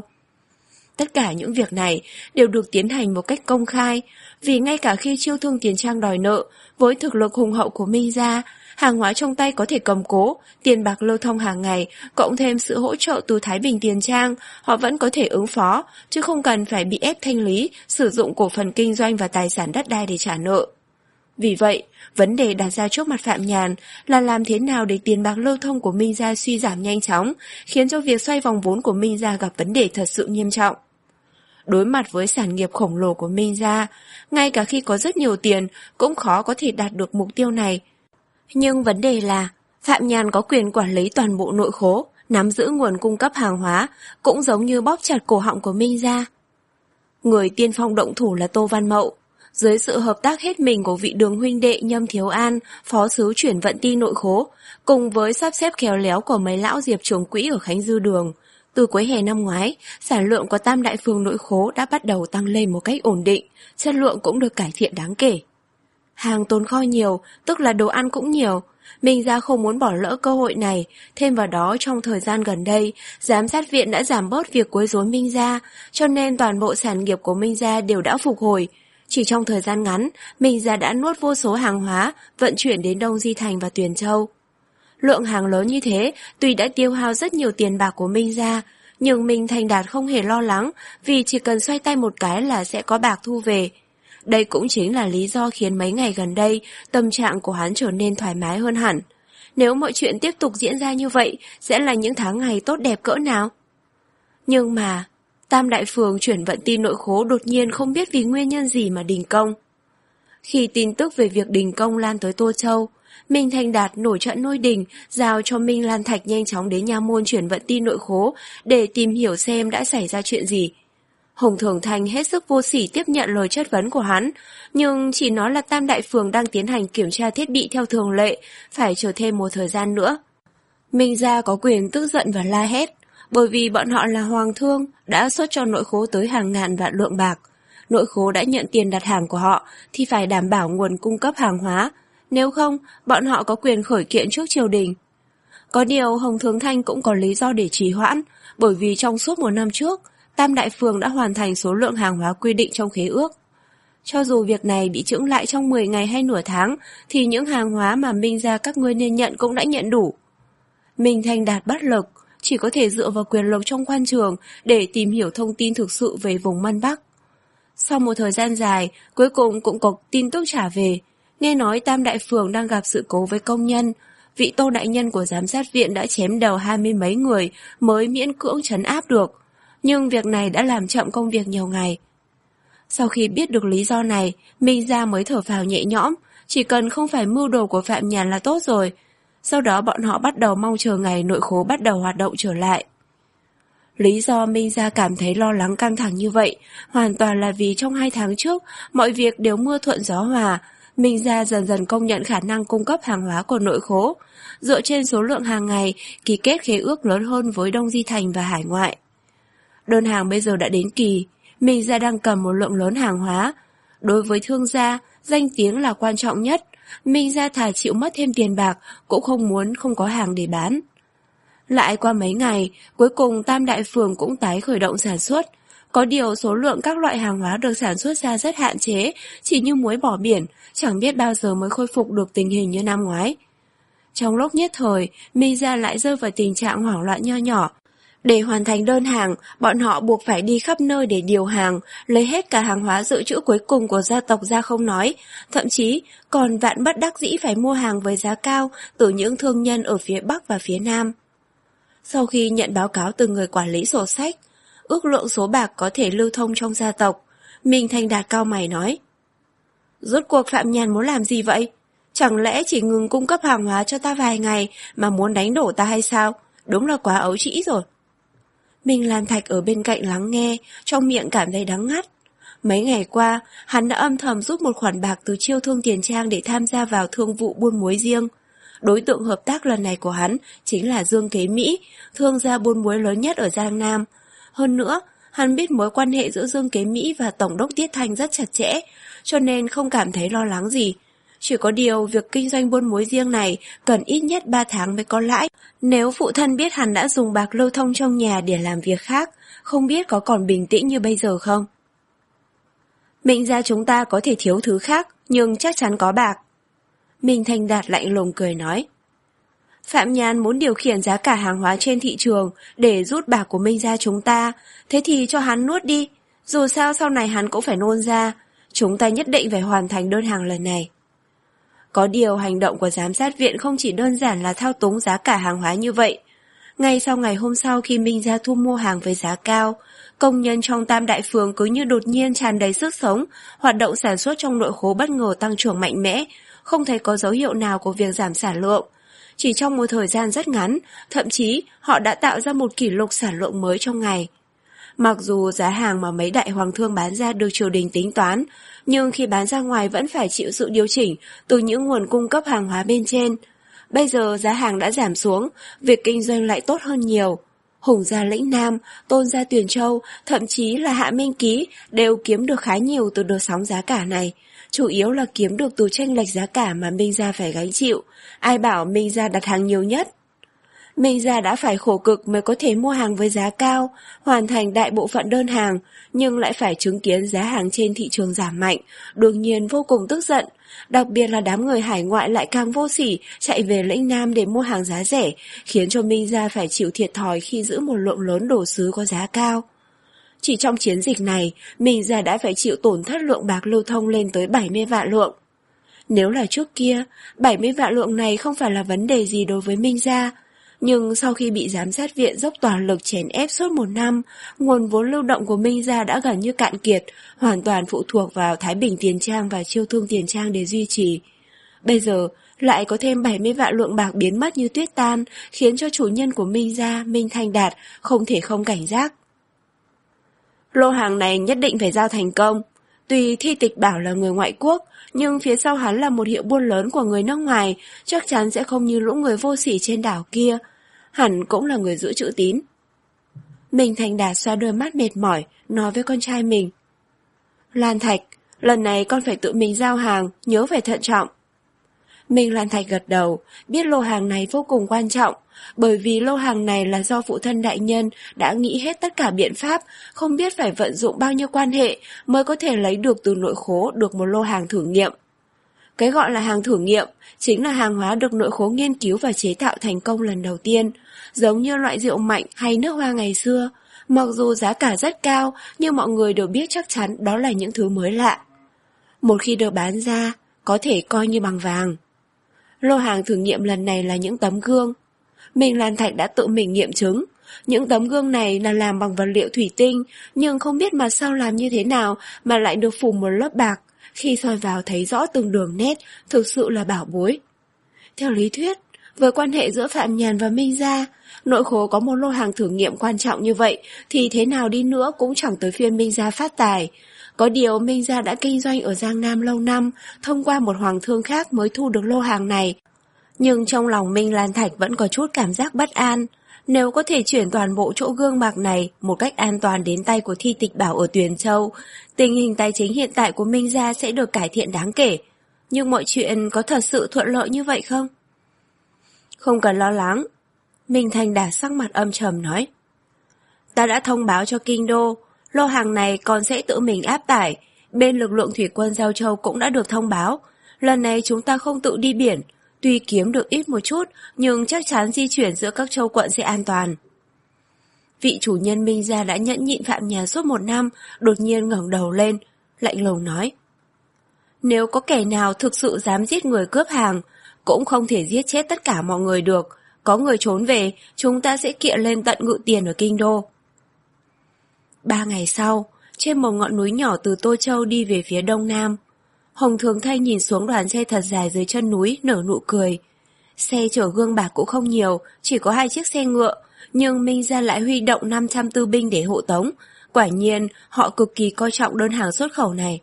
Tất cả những việc này đều được tiến hành một cách công khai, vì ngay cả khi chiêu thương tiền trang đòi nợ, với thực lực hùng hậu của Minh Gia, hàng hóa trong tay có thể cầm cố, tiền bạc lưu thông hàng ngày, cộng thêm sự hỗ trợ từ Thái Bình Tiền Trang, họ vẫn có thể ứng phó, chứ không cần phải bị ép thanh lý, sử dụng cổ phần kinh doanh và tài sản đất đai để trả nợ. Vì vậy, vấn đề đặt ra trước mặt Phạm Nhàn là làm thế nào để tiền bạc lưu thông của Minh Gia suy giảm nhanh chóng, khiến cho việc xoay vòng vốn của Minh Gia gặp vấn đề thật sự nghiêm trọng. Đối mặt với sản nghiệp khổng lồ của Minh Gia, ngay cả khi có rất nhiều tiền cũng khó có thể đạt được mục tiêu này. Nhưng vấn đề là, Phạm Nhàn có quyền quản lý toàn bộ nội khố, nắm giữ nguồn cung cấp hàng hóa, cũng giống như bóp chặt cổ họng của Minh Gia. Người tiên phong động thủ là Tô Văn Mậu. Dưới sự hợp tác hết mình của vị Đường huynh đệ Nhâm Thiếu An, phó sứ chuyển vận ti nội khố, cùng với sắp xếp khéo léo của mấy lão diệp trưởng quỹ ở Khánh Dư Đường, từ cuối hè năm ngoái, sản lượng của Tam Đại Phường nội khố đã bắt đầu tăng lên một cách ổn định, chất lượng cũng được cải thiện đáng kể. Hàng tồn kho nhiều, tức là đồ ăn cũng nhiều. Minh Gia không muốn bỏ lỡ cơ hội này, thêm vào đó trong thời gian gần đây, giám sát viện đã giảm bớt việc quấy rối Minh Gia, cho nên toàn bộ sản nghiệp của Minh Gia đều đã phục hồi. Chỉ trong thời gian ngắn, Minh Gia đã nuốt vô số hàng hóa, vận chuyển đến Đông Di Thành và Tuyền Châu. Lượng hàng lớn như thế, tuy đã tiêu hao rất nhiều tiền bạc của Minh Gia, nhưng Minh Thành Đạt không hề lo lắng, vì chỉ cần xoay tay một cái là sẽ có bạc thu về. Đây cũng chính là lý do khiến mấy ngày gần đây, tâm trạng của hắn trở nên thoải mái hơn hẳn. Nếu mọi chuyện tiếp tục diễn ra như vậy, sẽ là những tháng ngày tốt đẹp cỡ nào? Nhưng mà, Tam Đại Phường chuyển vận ti nội khố đột nhiên không biết vì nguyên nhân gì mà đình công. Khi tin tức về việc đình công lan tới Tô Châu, Minh Thành Đạt nổi trận lôi đình, giao cho Minh Lan Thạch nhanh chóng đến nha môn chuyển vận ti nội khố để tìm hiểu xem đã xảy ra chuyện gì. Hồng Thường Thành hết sức vô sỉ tiếp nhận lời chất vấn của hắn, nhưng chỉ nói là Tam Đại Phường đang tiến hành kiểm tra thiết bị theo thường lệ, phải chờ thêm một thời gian nữa. Minh Gia có quyền tức giận và la hét, bởi vì bọn họ là hoàng thương, đã xuất cho nội khố tới hàng ngàn vạn lượng bạc. Nội khố đã nhận tiền đặt hàng của họ thì phải đảm bảo nguồn cung cấp hàng hóa, nếu không, bọn họ có quyền khởi kiện trước triều đình. Có điều Hồng Thường Thanh cũng có lý do để trì hoãn, bởi vì trong suốt một năm trước, Tam Đại Phường đã hoàn thành số lượng hàng hóa quy định trong khế ước. Cho dù việc này bị chững lại trong mười ngày hay nửa tháng, thì những hàng hóa mà Minh Gia các ngươi nên nhận cũng đã nhận đủ. Minh Thành Đạt bất lực, chỉ có thể dựa vào quyền lực trong quan trường để tìm hiểu thông tin thực sự về vùng Mân Bắc. Sau một thời gian dài, cuối cùng cũng có tin tức trả về. Nghe nói Tam Đại Phường đang gặp sự cố với công nhân. Vị Tô đại nhân của giám sát viện đã chém đầu hai mươi mấy người mới miễn cưỡng trấn áp được. Nhưng việc này đã làm chậm công việc nhiều ngày. Sau khi biết được lý do này, Minh Gia mới thở phào nhẹ nhõm. Chỉ cần không phải mưu đồ của Phạm Nhàn là tốt rồi. Sau đó bọn họ bắt đầu mong chờ ngày nội khố bắt đầu hoạt động trở lại. Lý do Minh Gia cảm thấy lo lắng căng thẳng như vậy hoàn toàn là vì trong hai tháng trước mọi việc đều mưa thuận gió hòa. Minh Gia dần dần công nhận khả năng cung cấp hàng hóa của nội khố, dựa trên số lượng hàng ngày ký kết khế ước lớn hơn với Đông Di Thành và hải ngoại. Đơn hàng bây giờ đã đến kỳ, Minh Gia đang cầm một lượng lớn hàng hóa. Đối với thương gia, danh tiếng là quan trọng nhất. Minh Gia thà chịu mất thêm tiền bạc cũng không muốn không có hàng để bán. Lại qua mấy ngày, cuối cùng Tam Đại Phường cũng tái khởi động sản xuất. Có điều số lượng các loại hàng hóa được sản xuất ra rất hạn chế, chỉ như muối bỏ biển, chẳng biết bao giờ mới khôi phục được tình hình như năm ngoái. Trong lúc nhất thời, Minh Gia lại rơi vào tình trạng hoảng loạn nho nhỏ. Để hoàn thành đơn hàng, bọn họ buộc phải đi khắp nơi để điều hàng, lấy hết cả hàng hóa dự trữ cuối cùng của gia tộc ra không nói, thậm chí còn vạn bất đắc dĩ phải mua hàng với giá cao từ những thương nhân ở phía Bắc và phía Nam. Sau khi nhận báo cáo từ người quản lý sổ sách, ước lượng số bạc có thể lưu thông trong gia tộc, Minh Thành Đạt cau mày nói: Rốt cuộc Phạm Nhàn muốn làm gì vậy? Chẳng lẽ chỉ ngừng cung cấp hàng hóa cho ta vài ngày mà muốn đánh đổ ta hay sao? Đúng là quá ấu trĩ rồi. Minh Lan Thạch ở bên cạnh lắng nghe, trong miệng cảm thấy đắng ngắt. Mấy ngày qua, hắn đã âm thầm rút một khoản bạc từ Chiêu Thương Tiền Trang để tham gia vào thương vụ buôn muối riêng. Đối tượng hợp tác lần này của hắn chính là Dương Kế Mỹ, thương gia buôn muối lớn nhất ở Giang Nam. Hơn nữa, hắn biết mối quan hệ giữa Dương Kế Mỹ và Tổng đốc Tiết Thanh rất chặt chẽ, cho nên không cảm thấy lo lắng gì. Chỉ có điều việc kinh doanh buôn muối riêng này cần ít nhất ba tháng mới có lãi. Nếu phụ thân biết hắn đã dùng bạc lưu thông trong nhà để làm việc khác, không biết có còn bình tĩnh như bây giờ không? Minh Gia chúng ta có thể thiếu thứ khác, nhưng chắc chắn có bạc. Minh Thành Đạt lạnh lùng cười nói. Phạm Nhàn muốn điều khiển giá cả hàng hóa trên thị trường để rút bạc của Minh Gia chúng ta, thế thì cho hắn nuốt đi, dù sao sau này hắn cũng phải nôn ra, chúng ta nhất định phải hoàn thành đơn hàng lần này. Có điều hành động của giám sát viện không chỉ đơn giản là thao túng giá cả hàng hóa như vậy. Ngay sau ngày hôm sau khi Minh Gia thu mua hàng với giá cao, công nhân trong Tam Đại Phường cứ như đột nhiên tràn đầy sức sống, hoạt động sản xuất trong nội khố bất ngờ tăng trưởng mạnh mẽ, không thấy có dấu hiệu nào của việc giảm sản lượng. Chỉ trong một thời gian rất ngắn, thậm chí họ đã tạo ra một kỷ lục sản lượng mới trong ngày. Mặc dù giá hàng mà mấy đại hoàng thương bán ra được triều đình tính toán, nhưng khi bán ra ngoài vẫn phải chịu sự điều chỉnh từ những nguồn cung cấp hàng hóa bên trên. Bây giờ giá hàng đã giảm xuống, việc kinh doanh lại tốt hơn nhiều. Hùng gia Lĩnh Nam, Tôn gia Tuyền Châu, thậm chí là Hạ Minh Ký đều kiếm được khá nhiều từ đợt sóng giá cả này. Chủ yếu là kiếm được từ chênh lệch giá cả mà Minh Gia phải gánh chịu. Ai bảo Minh Gia đặt hàng nhiều nhất? Minh Gia đã phải khổ cực mới có thể mua hàng với giá cao, hoàn thành đại bộ phận đơn hàng, nhưng lại phải chứng kiến giá hàng trên thị trường giảm mạnh, đương nhiên vô cùng tức giận. Đặc biệt là đám người hải ngoại lại càng vô sỉ, chạy về Lĩnh Nam để mua hàng giá rẻ, khiến cho Minh Gia phải chịu thiệt thòi khi giữ một lượng lớn đồ sứ có giá cao. Chỉ trong chiến dịch này, Minh Gia đã phải chịu tổn thất lượng bạc lưu thông lên tới bảy mươi vạn lượng. Nếu là trước kia, bảy mươi vạn lượng này không phải là vấn đề gì đối với Minh Gia. Nhưng sau khi bị giám sát viện dốc toàn lực chèn ép suốt một năm, nguồn vốn lưu động của Minh Gia đã gần như cạn kiệt, hoàn toàn phụ thuộc vào Thái Bình Tiền Trang và Chiêu Thương Tiền Trang để duy trì. Bây giờ, lại có thêm bảy mươi vạn lượng bạc biến mất như tuyết tan, khiến cho chủ nhân của Minh Gia, Minh Thành Đạt, không thể không cảnh giác. Lô hàng này nhất định phải giao thành công. Tuy Thi Tịch bảo là người ngoại quốc, nhưng phía sau hắn là một hiệu buôn lớn của người nước ngoài, chắc chắn sẽ không như lũ người vô sỉ trên đảo kia. Hẳn cũng là người giữ chữ tín. Minh Thành Đạt xoa đôi mắt mệt mỏi, nói với con trai mình. Lan Thạch, lần này con phải tự mình giao hàng, nhớ phải thận trọng. Minh Lan Thạch gật đầu, biết lô hàng này vô cùng quan trọng, bởi vì lô hàng này là do phụ thân đại nhân đã nghĩ hết tất cả biện pháp, không biết phải vận dụng bao nhiêu quan hệ mới có thể lấy được từ nội khố được một lô hàng thử nghiệm. Cái gọi là hàng thử nghiệm chính là hàng hóa được nội khố nghiên cứu và chế tạo thành công lần đầu tiên, giống như loại rượu mạnh hay nước hoa ngày xưa. Mặc dù giá cả rất cao, nhưng mọi người đều biết chắc chắn đó là những thứ mới lạ. Một khi được bán ra, có thể coi như bằng vàng. Lô hàng thử nghiệm lần này là những tấm gương. Minh Lan Thạch đã tự mình nghiệm chứng. Những tấm gương này là làm bằng vật liệu thủy tinh, nhưng không biết mặt sau làm như thế nào mà lại được phủ một lớp bạc. Khi soi vào thấy rõ từng đường nét, thực sự là bảo bối. Theo lý thuyết, với quan hệ giữa Phạm Nhàn và Minh Gia, nội khố có một lô hàng thử nghiệm quan trọng như vậy thì thế nào đi nữa cũng chẳng tới phiên Minh Gia phát tài. Có điều Minh Gia đã kinh doanh ở Giang Nam lâu năm, thông qua một hoàng thương khác mới thu được lô hàng này. Nhưng trong lòng Minh Lan Thạch vẫn có chút cảm giác bất an. Nếu có thể chuyển toàn bộ chỗ gương bạc này một cách an toàn đến tay của Thi Tịch Bảo ở Tuyền Châu, tình hình tài chính hiện tại của Minh Gia sẽ được cải thiện đáng kể. Nhưng mọi chuyện có thật sự thuận lợi như vậy không? Không cần lo lắng. Minh Thanh Đạt sắc mặt âm trầm nói. Ta đã thông báo cho Kinh Đô, lô hàng này còn sẽ tự mình áp tải. Bên lực lượng thủy quân Giao Châu cũng đã được thông báo. Lần này chúng ta không tự đi biển. Tuy kiếm được ít một chút, nhưng chắc chắn di chuyển giữa các châu quận sẽ an toàn. Vị chủ nhân Minh Gia đã nhẫn nhịn Phạm Nhàn suốt một năm, đột nhiên ngẩng đầu lên, lạnh lùng nói. Nếu có kẻ nào thực sự dám giết người cướp hàng, cũng không thể giết chết tất cả mọi người được. Có người trốn về, chúng ta sẽ kiện lên tận Ngự Tiền ở Kinh Đô. Ba ngày sau, trên một ngọn núi nhỏ từ Tô Châu đi về phía đông nam, Hồng Thường Thanh nhìn xuống đoàn xe thật dài dưới chân núi, nở nụ cười. Xe chở gương bạc cũng không nhiều, chỉ có hai chiếc xe ngựa, nhưng Minh Gia lại huy động năm trăm tư binh để hộ tống. Quả nhiên, họ cực kỳ coi trọng đơn hàng xuất khẩu này.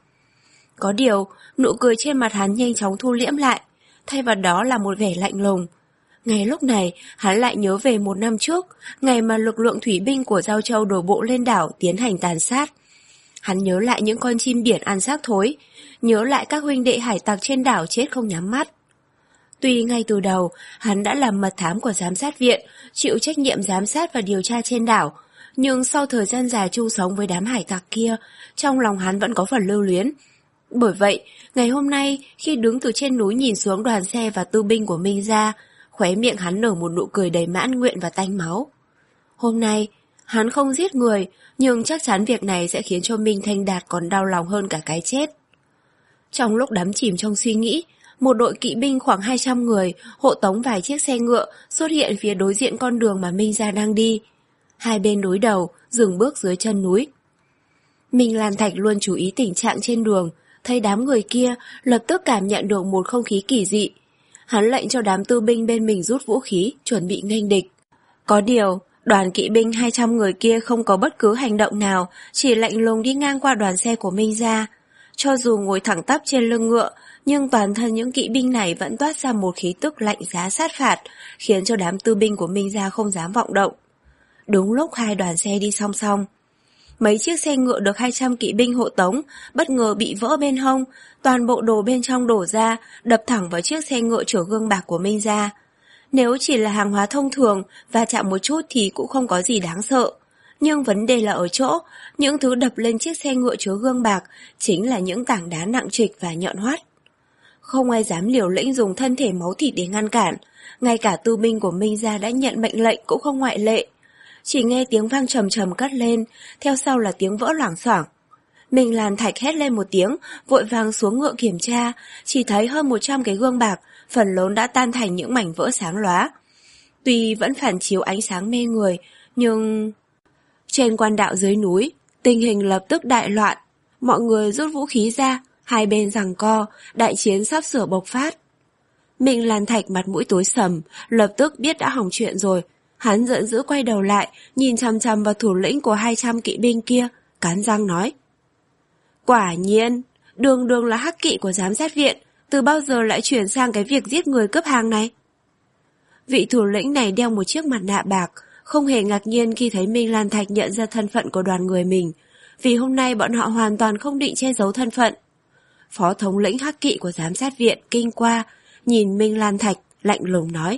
Có điều, nụ cười trên mặt hắn nhanh chóng thu liễm lại, thay vào đó là một vẻ lạnh lùng. Ngay lúc này, hắn lại nhớ về một năm trước, ngày mà lực lượng thủy binh của Giao Châu đổ bộ lên đảo tiến hành tàn sát. Hắn nhớ lại những con chim biển ăn xác thối, nhớ lại các huynh đệ hải tặc trên đảo chết không nhắm mắt. Tuy ngay từ đầu, hắn đã làm mật thám của giám sát viện, chịu trách nhiệm giám sát và điều tra trên đảo, nhưng sau thời gian dài chung sống với đám hải tặc kia, trong lòng hắn vẫn có phần lưu luyến. Bởi vậy, ngày hôm nay, khi đứng từ trên núi nhìn xuống đoàn xe và tư binh của Minh Gia, khóe miệng hắn nở một nụ cười đầy mãn nguyện và tanh máu. Hôm nay, hắn không giết người, nhưng chắc chắn việc này sẽ khiến cho Minh Thanh Đạt còn đau lòng hơn cả cái chết. Trong lúc đắm chìm trong suy nghĩ, một đội kỵ binh khoảng hai trăm người hộ tống vài chiếc xe ngựa xuất hiện phía đối diện con đường mà Minh Gia đang đi. Hai bên đối đầu, dừng bước dưới chân núi. Minh Lan Thạch luôn chú ý tình trạng trên đường, thấy đám người kia lập tức cảm nhận được một không khí kỳ dị. Hắn lệnh cho đám tư binh bên mình rút vũ khí, chuẩn bị nghênh địch. Có điều, đoàn kỵ binh hai trăm người kia không có bất cứ hành động nào, chỉ lạnh lùng đi ngang qua đoàn xe của Minh Gia. Cho dù ngồi thẳng tắp trên lưng ngựa, nhưng toàn thân những kỵ binh này vẫn toát ra một khí tức lạnh giá sát phạt, khiến cho đám tư binh của Minh Gia không dám vọng động. Đúng lúc hai đoàn xe đi song song, mấy chiếc xe ngựa được hai trăm kỵ binh hộ tống bất ngờ bị vỡ bên hông, toàn bộ đồ bên trong đổ ra, đập thẳng vào chiếc xe ngựa chở gương bạc của Minh Gia. Nếu chỉ là hàng hóa thông thường và chạm một chút thì cũng không có gì đáng sợ. Nhưng vấn đề là ở chỗ, những thứ đập lên chiếc xe ngựa chứa gương bạc chính là những tảng đá nặng trịch và nhọn hoắt. Không ai dám liều lĩnh dùng thân thể máu thịt để ngăn cản, ngay cả tư binh của Minh Gia đã nhận mệnh lệnh cũng không ngoại lệ. Chỉ nghe tiếng vang trầm trầm cất lên, theo sau là tiếng vỡ loảng xoảng. Minh Lan Thạch hét lên một tiếng, vội vàng xuống ngựa kiểm tra, chỉ thấy hơn một trăm cái gương bạc, phần lớn đã tan thành những mảnh vỡ sáng lóa. Tuy vẫn phản chiếu ánh sáng mê người, nhưng... Trên quan đạo dưới núi, tình hình lập tức đại loạn. Mọi người rút vũ khí ra, hai bên giằng co, đại chiến sắp sửa bộc phát. Minh Lan Thạch mặt mũi tối sầm, lập tức biết đã hỏng chuyện rồi. Hắn giận dữ quay đầu lại, nhìn chằm chằm vào thủ lĩnh của hai trăm kỵ binh kia, cắn răng nói. Quả nhiên, đường đường là hắc kỵ của giám sát viện, từ bao giờ lại chuyển sang cái việc giết người cướp hàng này? Vị thủ lĩnh này đeo một chiếc mặt nạ bạc, không hề ngạc nhiên khi thấy Minh Lan Thạch nhận ra thân phận của đoàn người mình, vì hôm nay bọn họ hoàn toàn không định che giấu thân phận. Phó thống lĩnh hắc kỵ của giám sát viện kinh qua, nhìn Minh Lan Thạch, lạnh lùng nói.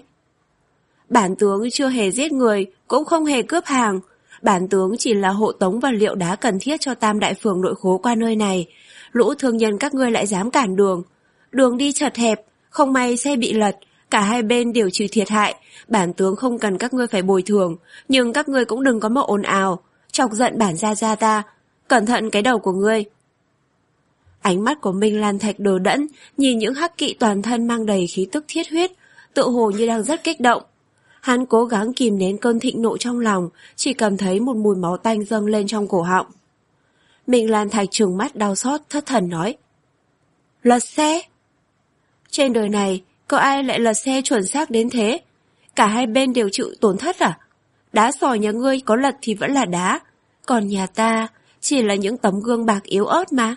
Bản tướng chưa hề giết người, cũng không hề cướp hàng. Bản tướng chỉ là hộ tống vật liệu đá cần thiết cho Tam Đại Phường nội khố qua nơi này. Lũ thương nhân các ngươi lại dám cản đường. Đường đi chật hẹp, không may xe bị lật, cả hai bên đều chịu thiệt hại. Bản tướng không cần các ngươi phải bồi thường, nhưng các ngươi cũng đừng có mà ồn ào, chọc giận bản gia gia ta. Cẩn thận cái đầu của ngươi. Ánh mắt của Minh Lan Thạch đờ đẫn, nhìn những hắc kỵ toàn thân mang đầy khí tức thiết huyết, tựa hồ như đang rất kích động. Hắn cố gắng kìm nén cơn thịnh nộ trong lòng, chỉ cảm thấy một mùi máu tanh dâng lên trong cổ họng. Minh Lan Thạch trừng mắt đau xót thất thần nói: Lật xe? Trên đời này, có ai lại lật xe chuẩn xác đến thế? Cả hai bên đều chịu tổn thất à? Đá sỏi nhà ngươi có lật thì vẫn là đá, còn nhà ta chỉ là những tấm gương bạc yếu ớt mà.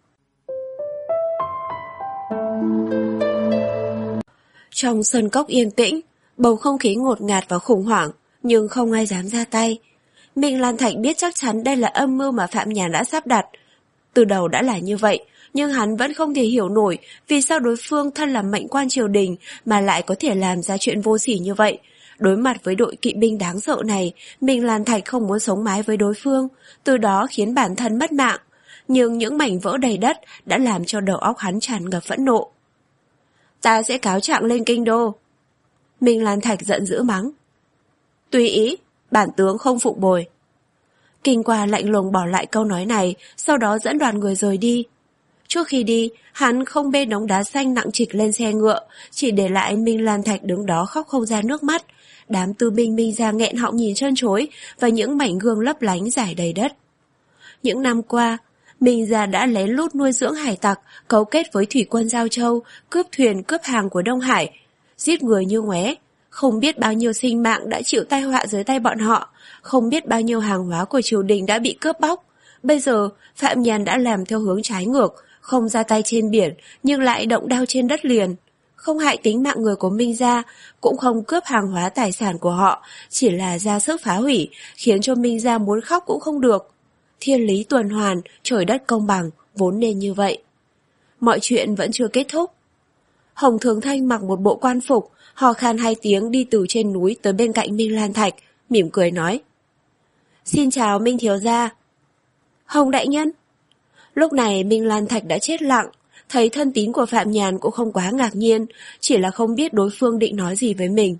Trong sân cốc yên tĩnh, bầu không khí ngột ngạt và khủng hoảng, nhưng không ai dám ra tay. Minh Lan Thạch biết chắc chắn đây là âm mưu mà Phạm Nhàn đã sắp đặt. Từ đầu đã là như vậy, nhưng hắn vẫn không thể hiểu nổi vì sao đối phương thân là mệnh quan triều đình mà lại có thể làm ra chuyện vô sỉ như vậy. Đối mặt với đội kỵ binh đáng sợ này, Minh Lan Thạch không muốn sống mái với đối phương, từ đó khiến bản thân mất mạng. Nhưng những mảnh vỡ đầy đất đã làm cho đầu óc hắn tràn ngập phẫn nộ. Ta sẽ cáo trạng lên kinh đô. Minh Lan Thạch giận dữ mắng. Tùy ý, bản tướng không phục bồi. Kinh Qua lạnh lùng bỏ lại câu nói này, sau đó dẫn đoàn người rời đi. Trước khi đi, hắn không bê đống đá xanh nặng trịch lên xe ngựa, chỉ để lại Minh Lan Thạch đứng đó khóc không ra nước mắt. Đám tư binh Minh ra nghẹn họng nhìn trân trối và những mảnh gương lấp lánh rải đầy đất. Những năm qua, Minh gia đã lén lút nuôi dưỡng hải tặc, cấu kết với thủy quân Giao Châu, cướp thuyền cướp hàng của Đông Hải, giết người như ngoé. Không biết bao nhiêu sinh mạng đã chịu tai họa dưới tay bọn họ, không biết bao nhiêu hàng hóa của triều đình đã bị cướp bóc. Bây giờ, Phạm Nhàn đã làm theo hướng trái ngược, không ra tay trên biển, nhưng lại động đao trên đất liền. Không hại tính mạng người của Minh gia, cũng không cướp hàng hóa tài sản của họ, chỉ là ra sức phá hủy, khiến cho Minh gia muốn khóc cũng không được. Thiên lý tuần hoàn, trời đất công bằng, vốn nên như vậy. Mọi chuyện vẫn chưa kết thúc. Hồng Thường Thanh mặc một bộ quan phục, hò khan hai tiếng đi từ trên núi tới bên cạnh Minh Lan Thạch, mỉm cười nói. Xin chào Minh thiếu gia. Hồng đại nhân. Lúc này Minh Lan Thạch đã chết lặng, thấy thân tín của Phạm Nhàn cũng không quá ngạc nhiên, chỉ là không biết đối phương định nói gì với mình.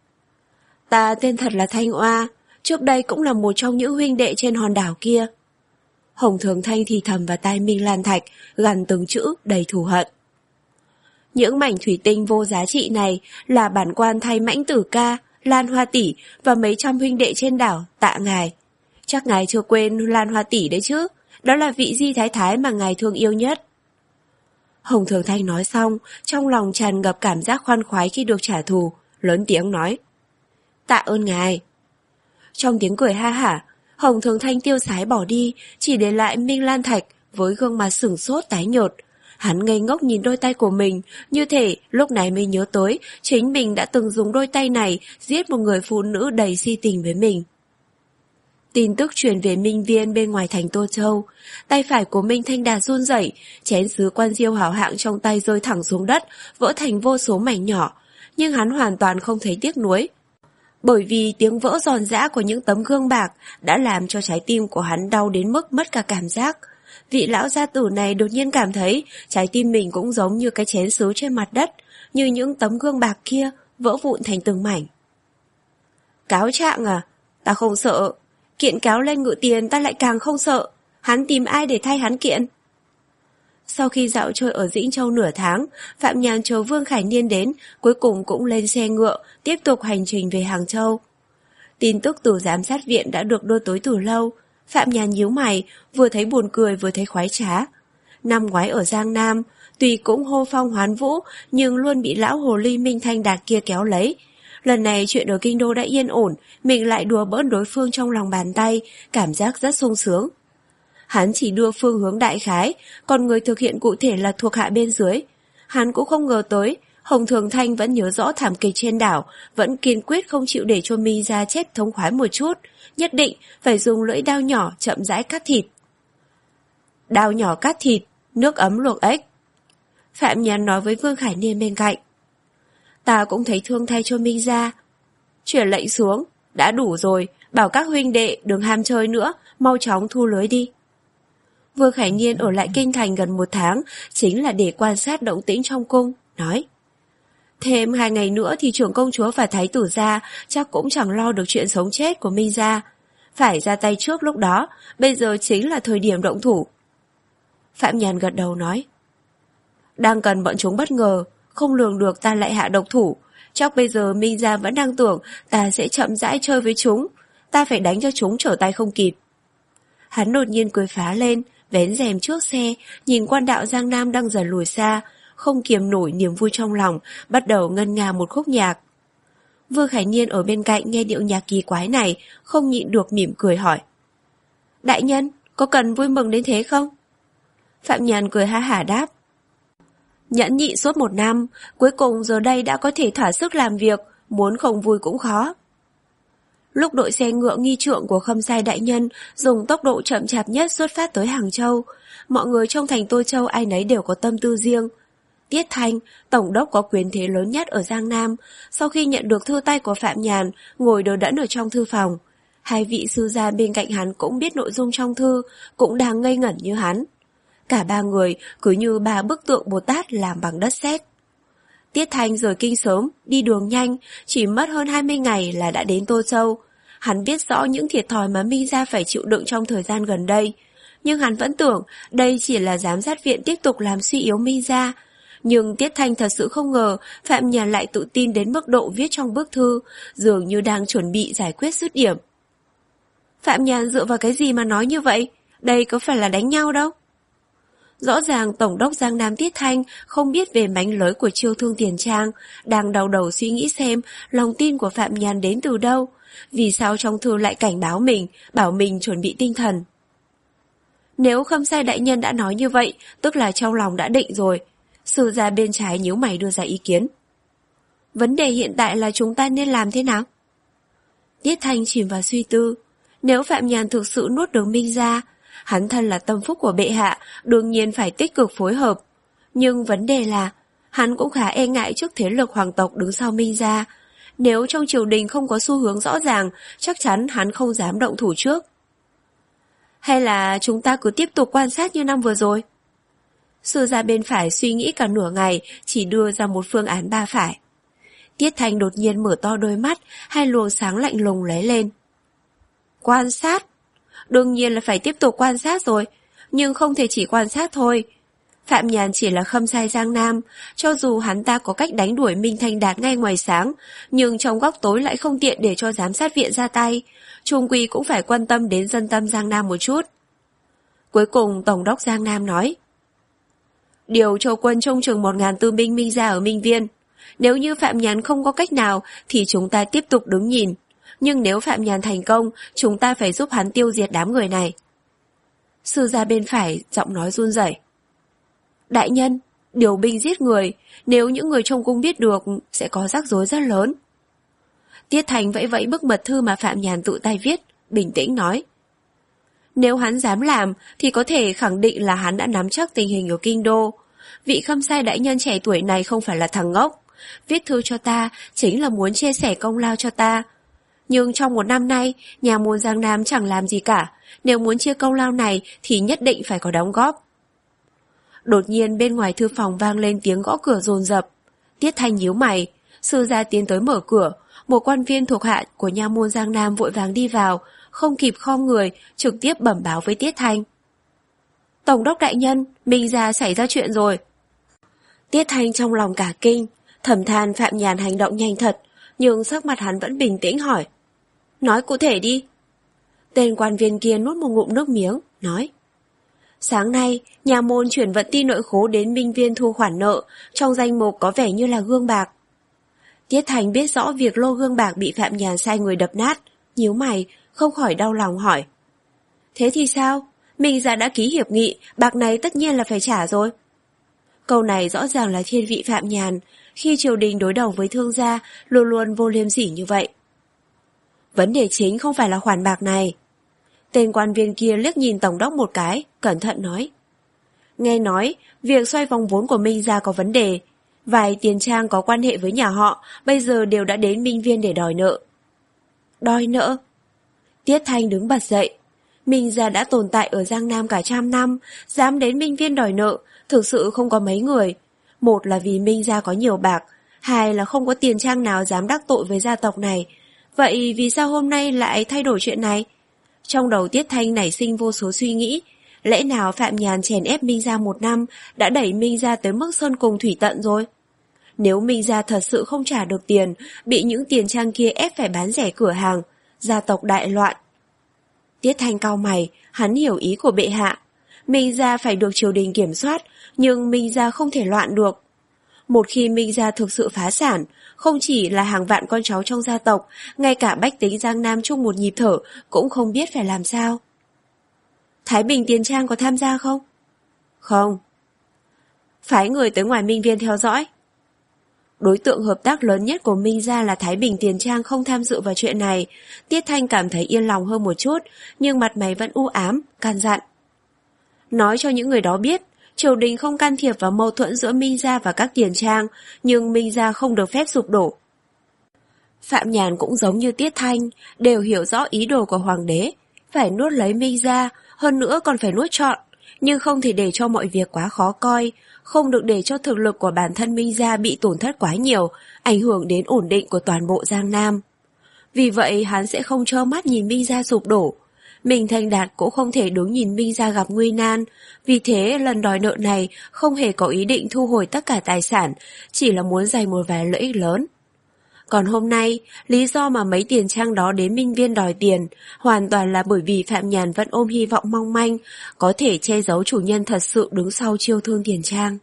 Ta tên thật là Thanh Oa, trước đây cũng là một trong những huynh đệ trên hòn đảo kia. Hồng Thường Thanh thì thầm vào tai Minh Lan Thạch, gằn từng chữ đầy thù hận. Những mảnh thủy tinh vô giá trị này là bản quan thay Mãnh Tử ca, Lan Hoa tỷ và mấy trăm huynh đệ trên đảo tạ ngài. Chắc ngài chưa quên Lan Hoa tỷ đấy chứ, đó là vị di thái thái mà ngài thương yêu nhất. Hồng Thường Thanh nói xong, trong lòng tràn ngập cảm giác khoan khoái khi được trả thù, lớn tiếng nói. Tạ ơn ngài. Trong tiếng cười ha hả, Hồng Thường Thanh tiêu sái bỏ đi, chỉ để lại Minh Lan Thạch với gương mặt sửng sốt tái nhợt. Hắn ngây ngốc nhìn đôi tay của mình, như thể lúc này mới nhớ tới chính mình đã từng dùng đôi tay này giết một người phụ nữ đầy si tình với mình. Tin tức truyền về Minh Viên bên ngoài thành Tô Châu, tay phải của Minh Thanh Đạt run rẩy, chén sứ quan diêu hảo hạng trong tay rơi thẳng xuống đất, vỡ thành vô số mảnh nhỏ, nhưng hắn hoàn toàn không thấy tiếc nuối. Bởi vì tiếng vỡ giòn giã của những tấm gương bạc đã làm cho trái tim của hắn đau đến mức mất cả cảm giác. Vị lão gia tử này đột nhiên cảm thấy trái tim mình cũng giống như cái chén sứ trên mặt đất, như những tấm gương bạc kia vỡ vụn thành từng mảnh. Cáo trạng à? Ta không sợ. Kiện cáo lên ngự tiền ta lại càng không sợ. Hắn tìm ai để thay hắn kiện? Sau khi dạo chơi ở Dĩnh Châu nửa tháng, Phạm Nhàn chờ Vương Khải Niên đến, cuối cùng cũng lên xe ngựa, tiếp tục hành trình về Hàng Châu. Tin tức từ giám sát viện đã được đưa tới từ lâu. Phạm Nhàn nhíu mày, vừa thấy buồn cười vừa thấy khoái trá. Năm ngoái ở Giang Nam, tuy cũng hô phong hoán vũ, nhưng luôn bị lão hồ ly Minh Thanh Đạt kia kéo lấy. Lần này chuyện ở kinh đô đã yên ổn, mình lại đùa bỡn đối phương trong lòng bàn tay, cảm giác rất sung sướng. Hắn chỉ đưa phương hướng đại khái, còn người thực hiện cụ thể là thuộc hạ bên dưới. Hắn cũng không ngờ tới, Hồng Thường Thanh vẫn nhớ rõ thảm kịch trên đảo, vẫn kiên quyết không chịu để cho Mi ra chết thống khoái một chút, nhất định phải dùng lưỡi dao nhỏ chậm rãi cắt thịt. Dao nhỏ cắt thịt, nước ấm luộc ếch. Phạm Nhàn nói với Vương Khải Niên bên cạnh. Ta cũng thấy thương thay cho Minh ra. Chuyển lệnh xuống, đã đủ rồi, bảo các huynh đệ đừng ham chơi nữa, mau chóng thu lưới đi. Vương Khải Niên ở lại kinh thành gần một tháng chính là để quan sát động tĩnh trong cung, nói. Thêm hai ngày nữa thì trưởng công chúa và thái tử gia chắc cũng chẳng lo được chuyện sống chết của Minh gia. Phải ra tay trước lúc đó, bây giờ chính là thời điểm động thủ. Phạm Nhàn gật đầu nói. Đang cần bọn chúng bất ngờ, không lường được ta lại hạ độc thủ. Chắc bây giờ Minh gia vẫn đang tưởng ta sẽ chậm rãi chơi với chúng. Ta phải đánh cho chúng trở tay không kịp. Hắn đột nhiên cười phá lên, vén rèm trước xe, nhìn quan đạo Giang Nam đang dần lùi xa, không kiềm nổi niềm vui trong lòng, bắt đầu ngân nga một khúc nhạc. Vương Khải Niên ở bên cạnh nghe điệu nhạc kỳ quái này, không nhịn được mỉm cười hỏi. Đại nhân, có cần vui mừng đến thế không? Phạm Nhàn cười ha hả đáp. Nhẫn nhịn suốt một năm, cuối cùng giờ đây đã có thể thỏa sức làm việc, muốn không vui cũng khó. Lúc đội xe ngựa nghi trượng của Khâm Sai đại nhân dùng tốc độ chậm chạp nhất xuất phát tới Hàng Châu, mọi người trong thành Tô Châu ai nấy đều có tâm tư riêng. Tiết Thanh, tổng đốc có quyền thế lớn nhất ở Giang Nam, sau khi nhận được thư tay của Phạm Nhàn, ngồi đờ đẫn ở trong thư phòng. Hai vị sư gia bên cạnh hắn cũng biết nội dung trong thư, cũng đang ngây ngẩn như hắn. Cả ba người cứ như ba bức tượng Bồ Tát làm bằng đất sét. Tiết Thanh rời kinh sớm, đi đường nhanh, chỉ mất hơn hai mươi ngày là đã đến Tô Châu. Hắn biết rõ những thiệt thòi mà Minh gia phải chịu đựng trong thời gian gần đây, nhưng hắn vẫn tưởng đây chỉ là giám sát viện tiếp tục làm suy yếu Minh gia. Nhưng Tiết Thanh thật sự không ngờ Phạm Nhàn lại tự tin đến mức độ viết trong bức thư, dường như đang chuẩn bị giải quyết dứt điểm. Phạm Nhàn dựa vào cái gì mà nói như vậy? Đây có phải là đánh nhau đâu? Rõ ràng Tổng đốc Giang Nam Tiết Thanh không biết về mánh lới của Chiêu Thương Tiền Trang, đang đau đầu suy nghĩ xem lòng tin của Phạm Nhàn đến từ đâu, vì sao trong thư lại cảnh báo mình, bảo mình chuẩn bị tinh thần. Nếu Khâm Sai đại nhân đã nói như vậy, tức là trong lòng đã định rồi. Sư gia bên trái nhíu mày đưa ra ý kiến. Vấn đề hiện tại là chúng ta nên làm thế nào? Tiết Thanh chìm vào suy tư. Nếu Phạm Nhàn thực sự nuốt được Minh gia, hắn thân là tâm phúc của bệ hạ, đương nhiên phải tích cực phối hợp. Nhưng vấn đề là, hắn cũng khá e ngại trước thế lực hoàng tộc đứng sau Minh gia. Nếu trong triều đình không có xu hướng rõ ràng, chắc chắn hắn không dám động thủ trước. Hay là chúng ta cứ tiếp tục quan sát như năm vừa rồi? Sư gia bên phải suy nghĩ cả nửa ngày, chỉ đưa ra một phương án ba phải. Tiết Thanh đột nhiên mở to đôi mắt, hai luồng sáng lạnh lùng lóe lên. Quan sát? Đương nhiên là phải tiếp tục quan sát rồi, nhưng không thể chỉ quan sát thôi. Phạm Nhàn chỉ là Khâm Sai Giang Nam, cho dù hắn ta có cách đánh đuổi Minh Thanh Đạt ngay ngoài sáng, nhưng trong góc tối lại không tiện để cho giám sát viện ra tay, chung quy cũng phải quan tâm đến dân tâm Giang Nam một chút. Cuối cùng Tổng đốc Giang Nam nói. Điều cho quân trông chừng một ngàn tư binh Minh gia ở Minh Viên. Nếu như Phạm Nhàn không có cách nào thì chúng ta tiếp tục đứng nhìn. Nhưng nếu Phạm Nhàn thành công, chúng ta phải giúp hắn tiêu diệt đám người này. Sư gia bên phải giọng nói run rẩy. Đại nhân, điều binh giết người, nếu những người trong cung biết được sẽ có rắc rối rất lớn. Tiết Thành vẫy vẫy bức mật thư mà Phạm Nhàn tự tay viết, bình tĩnh nói. Nếu hắn dám làm thì có thể khẳng định là hắn đã nắm chắc tình hình ở kinh đô. Vị Khâm Sai đại nhân trẻ tuổi này không phải là thằng ngốc. Viết thư cho ta chính là muốn chia sẻ công lao cho ta. Nhưng trong một năm nay, nhà môn Giang Nam chẳng làm gì cả. Nếu muốn chia công lao này thì nhất định phải có đóng góp. Đột nhiên bên ngoài thư phòng vang lên tiếng gõ cửa dồn dập. Tiết Thanh nhíu mày, sư gia tiến tới mở cửa. Một quan viên thuộc hạ của nha môn Giang Nam vội vàng đi vào, không kịp khom người, trực tiếp bẩm báo với Tiết Thanh. Tổng đốc đại nhân, Minh gia xảy ra chuyện rồi. Tiết Thanh trong lòng cả kinh, thầm than Phạm Nhàn hành động nhanh thật, nhưng sắc mặt hắn vẫn bình tĩnh hỏi. Nói cụ thể đi. Tên quan viên kia nuốt một ngụm nước miếng, nói. Sáng nay, nhà môn chuyển vận ti nội khố đến Minh Viên thu khoản nợ, trong danh mục có vẻ như là gương bạc. Tiết Thành biết rõ việc lô gương bạc bị Phạm Nhàn sai người đập nát, nhíu mày, không khỏi đau lòng hỏi. Thế thì sao? Minh gia đã ký hiệp nghị, bạc này tất nhiên là phải trả rồi. Câu này rõ ràng là thiên vị Phạm Nhàn, khi triều đình đối đầu với thương gia, luôn luôn vô liêm sỉ như vậy. Vấn đề chính không phải là khoản bạc này. Tên quan viên kia liếc nhìn tổng đốc một cái, cẩn thận nói. Nghe nói, việc xoay vòng vốn của Minh gia có vấn đề. Vài tiền trang có quan hệ với nhà họ, bây giờ đều đã đến Minh Viên để đòi nợ. Đòi nợ? Tiết Thanh đứng bật dậy. Minh gia đã tồn tại ở Giang Nam cả trăm năm, dám đến Minh Viên đòi nợ, thực sự không có mấy người. Một là vì Minh gia có nhiều bạc, hai là không có tiền trang nào dám đắc tội với gia tộc này. Vậy vì sao hôm nay lại thay đổi chuyện này? Trong đầu Tiết Thanh nảy sinh vô số suy nghĩ. Lẽ nào Phạm Nhàn chèn ép Minh gia một năm đã đẩy Minh gia tới mức sơn cùng thủy tận rồi? Nếu Minh gia thật sự không trả được tiền, bị những tiền trang kia ép phải bán rẻ cửa hàng, gia tộc đại loạn. Tiết Thanh cau mày, hắn hiểu ý của bệ hạ. Minh gia phải được triều đình kiểm soát, nhưng Minh gia không thể loạn được. Một khi Minh gia thực sự phá sản, không chỉ là hàng vạn con cháu trong gia tộc, ngay cả bách tính Giang Nam chung một nhịp thở cũng không biết phải làm sao. Thái Bình Tiền Trang có tham gia không? Không. Phái người tới ngoài Minh Viên theo dõi. Đối tượng hợp tác lớn nhất của Minh gia là Thái Bình Tiền Trang không tham dự vào chuyện này. Tiết Thanh cảm thấy yên lòng hơn một chút, nhưng mặt mày vẫn u ám, can dặn. Nói cho những người đó biết, triều đình không can thiệp vào mâu thuẫn giữa Minh gia và các tiền trang, nhưng Minh gia không được phép sụp đổ. Phạm Nhàn cũng giống như Tiết Thanh, đều hiểu rõ ý đồ của hoàng đế, phải nuốt lấy Minh gia, hơn nữa còn phải nuốt trọn, nhưng không thể để cho mọi việc quá khó coi, không được để cho thực lực của bản thân Minh gia bị tổn thất quá nhiều, ảnh hưởng đến ổn định của toàn bộ Giang Nam. Vì vậy hắn sẽ không trơ mắt nhìn Minh gia sụp đổ. Minh Thanh Đạt cũng không thể đứng nhìn Minh gia gặp nguy nan, vì thế lần đòi nợ này không hề có ý định thu hồi tất cả tài sản, chỉ là muốn giành một vài lợi ích lớn. Còn hôm nay, lý do mà mấy tiền trang đó đến Minh Viên đòi tiền hoàn toàn là bởi vì Phạm Nhàn vẫn ôm hy vọng mong manh, có thể che giấu chủ nhân thật sự đứng sau chiêu thương tiền trang.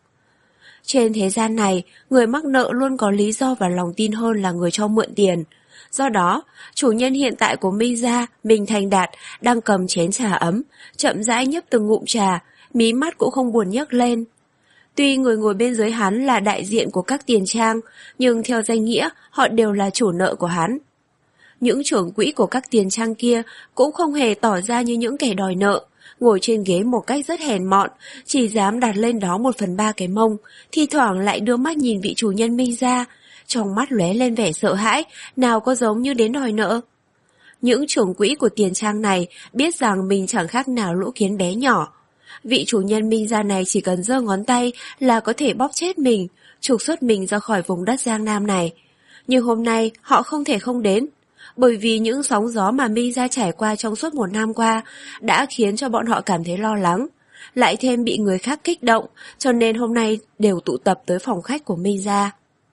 Trên thế gian này, người mắc nợ luôn có lý do và lòng tin hơn là người cho mượn tiền. Do đó, chủ nhân hiện tại của Minh gia, Minh Thanh Đạt, đang cầm chén trà ấm, chậm rãi nhấp từng ngụm trà, mí mắt cũng không buồn nhấc lên. Tuy người ngồi bên dưới hắn là đại diện của các tiền trang, nhưng theo danh nghĩa họ đều là chủ nợ của hắn. Những trưởng quỹ của các tiền trang kia cũng không hề tỏ ra như những kẻ đòi nợ, ngồi trên ghế một cách rất hèn mọn, chỉ dám đặt lên đó một phần ba cái mông, thi thoảng lại đưa mắt nhìn vị chủ nhân Minh gia, trong mắt lóe lên vẻ sợ hãi, nào có giống như đến đòi nợ. Những trưởng quỹ của tiền trang này biết rằng mình chẳng khác nào lũ kiến bé nhỏ. Vị chủ nhân Minh gia này chỉ cần giơ ngón tay là có thể bóp chết mình, trục xuất mình ra khỏi vùng đất Giang Nam này. Nhưng hôm nay họ không thể không đến, bởi vì những sóng gió mà Minh gia trải qua trong suốt một năm qua đã khiến cho bọn họ cảm thấy lo lắng, lại thêm bị người khác kích động, cho nên hôm nay đều tụ tập tới phòng khách của Minh gia.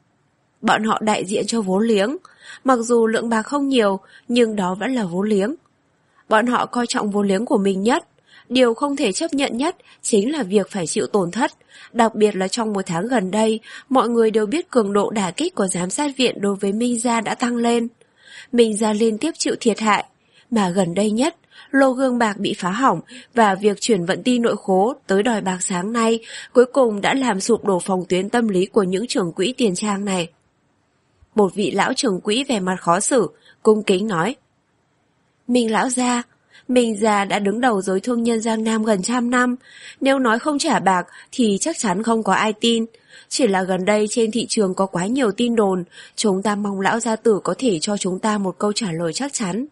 Bọn họ đại diện cho vốn liếng, mặc dù lượng bạc không nhiều, nhưng đó vẫn là vốn liếng. Bọn họ coi trọng vốn liếng của mình nhất. Điều không thể chấp nhận nhất chính là việc phải chịu tổn thất, đặc biệt là trong một tháng gần đây, mọi người đều biết cường độ đả kích của giám sát viện đối với Minh gia đã tăng lên. Minh gia liên tiếp chịu thiệt hại, mà gần đây nhất, lô gương bạc bị phá hỏng và việc chuyển vận ti nội khố tới đòi bạc sáng nay cuối cùng đã làm sụp đổ phòng tuyến tâm lý của những trưởng quỹ tiền trang này. Một vị lão trưởng quỹ vẻ mặt khó xử, cung kính nói: Minh lão gia, Minh gia đã đứng đầu giới thương nhân Giang Nam gần trăm năm, nếu nói không trả bạc thì chắc chắn không có ai tin. Chỉ là gần đây trên thị trường có quá nhiều tin đồn, chúng ta mong lão gia tử có thể cho chúng ta một câu trả lời chắc chắn.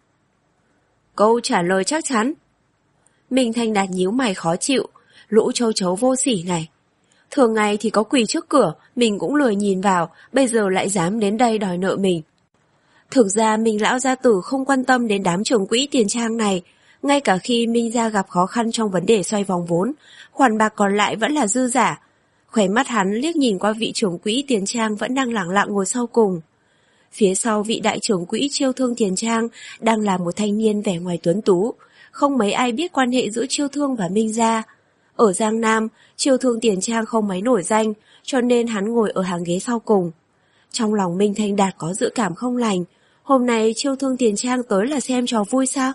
Câu trả lời chắc chắn? Minh Thanh Đạt nhíu mày khó chịu, lũ châu chấu vô sỉ này. Thường ngày thì có quỳ trước cửa, mình cũng lười nhìn vào, bây giờ lại dám đến đây đòi nợ mình. Thực ra Minh lão gia tử không quan tâm đến đám trưởng quỹ tiền trang này, ngay cả khi Minh gia gặp khó khăn trong vấn đề xoay vòng vốn, khoản bạc còn lại vẫn là dư giả. Khóe mắt hắn liếc nhìn qua vị trưởng quỹ tiền trang vẫn đang lẳng lặng ngồi sau cùng. Phía sau vị đại trưởng quỹ chiêu thương tiền trang đang là một thanh niên vẻ ngoài tuấn tú, không mấy ai biết quan hệ giữa chiêu thương và Minh gia. Ở Giang Nam, chiêu thương tiền trang không mấy nổi danh, cho nên hắn ngồi ở hàng ghế sau cùng. Trong lòng Minh Thanh Đạt có dự cảm không lành, hôm nay chiêu thương tiền trang tới là xem trò vui sao?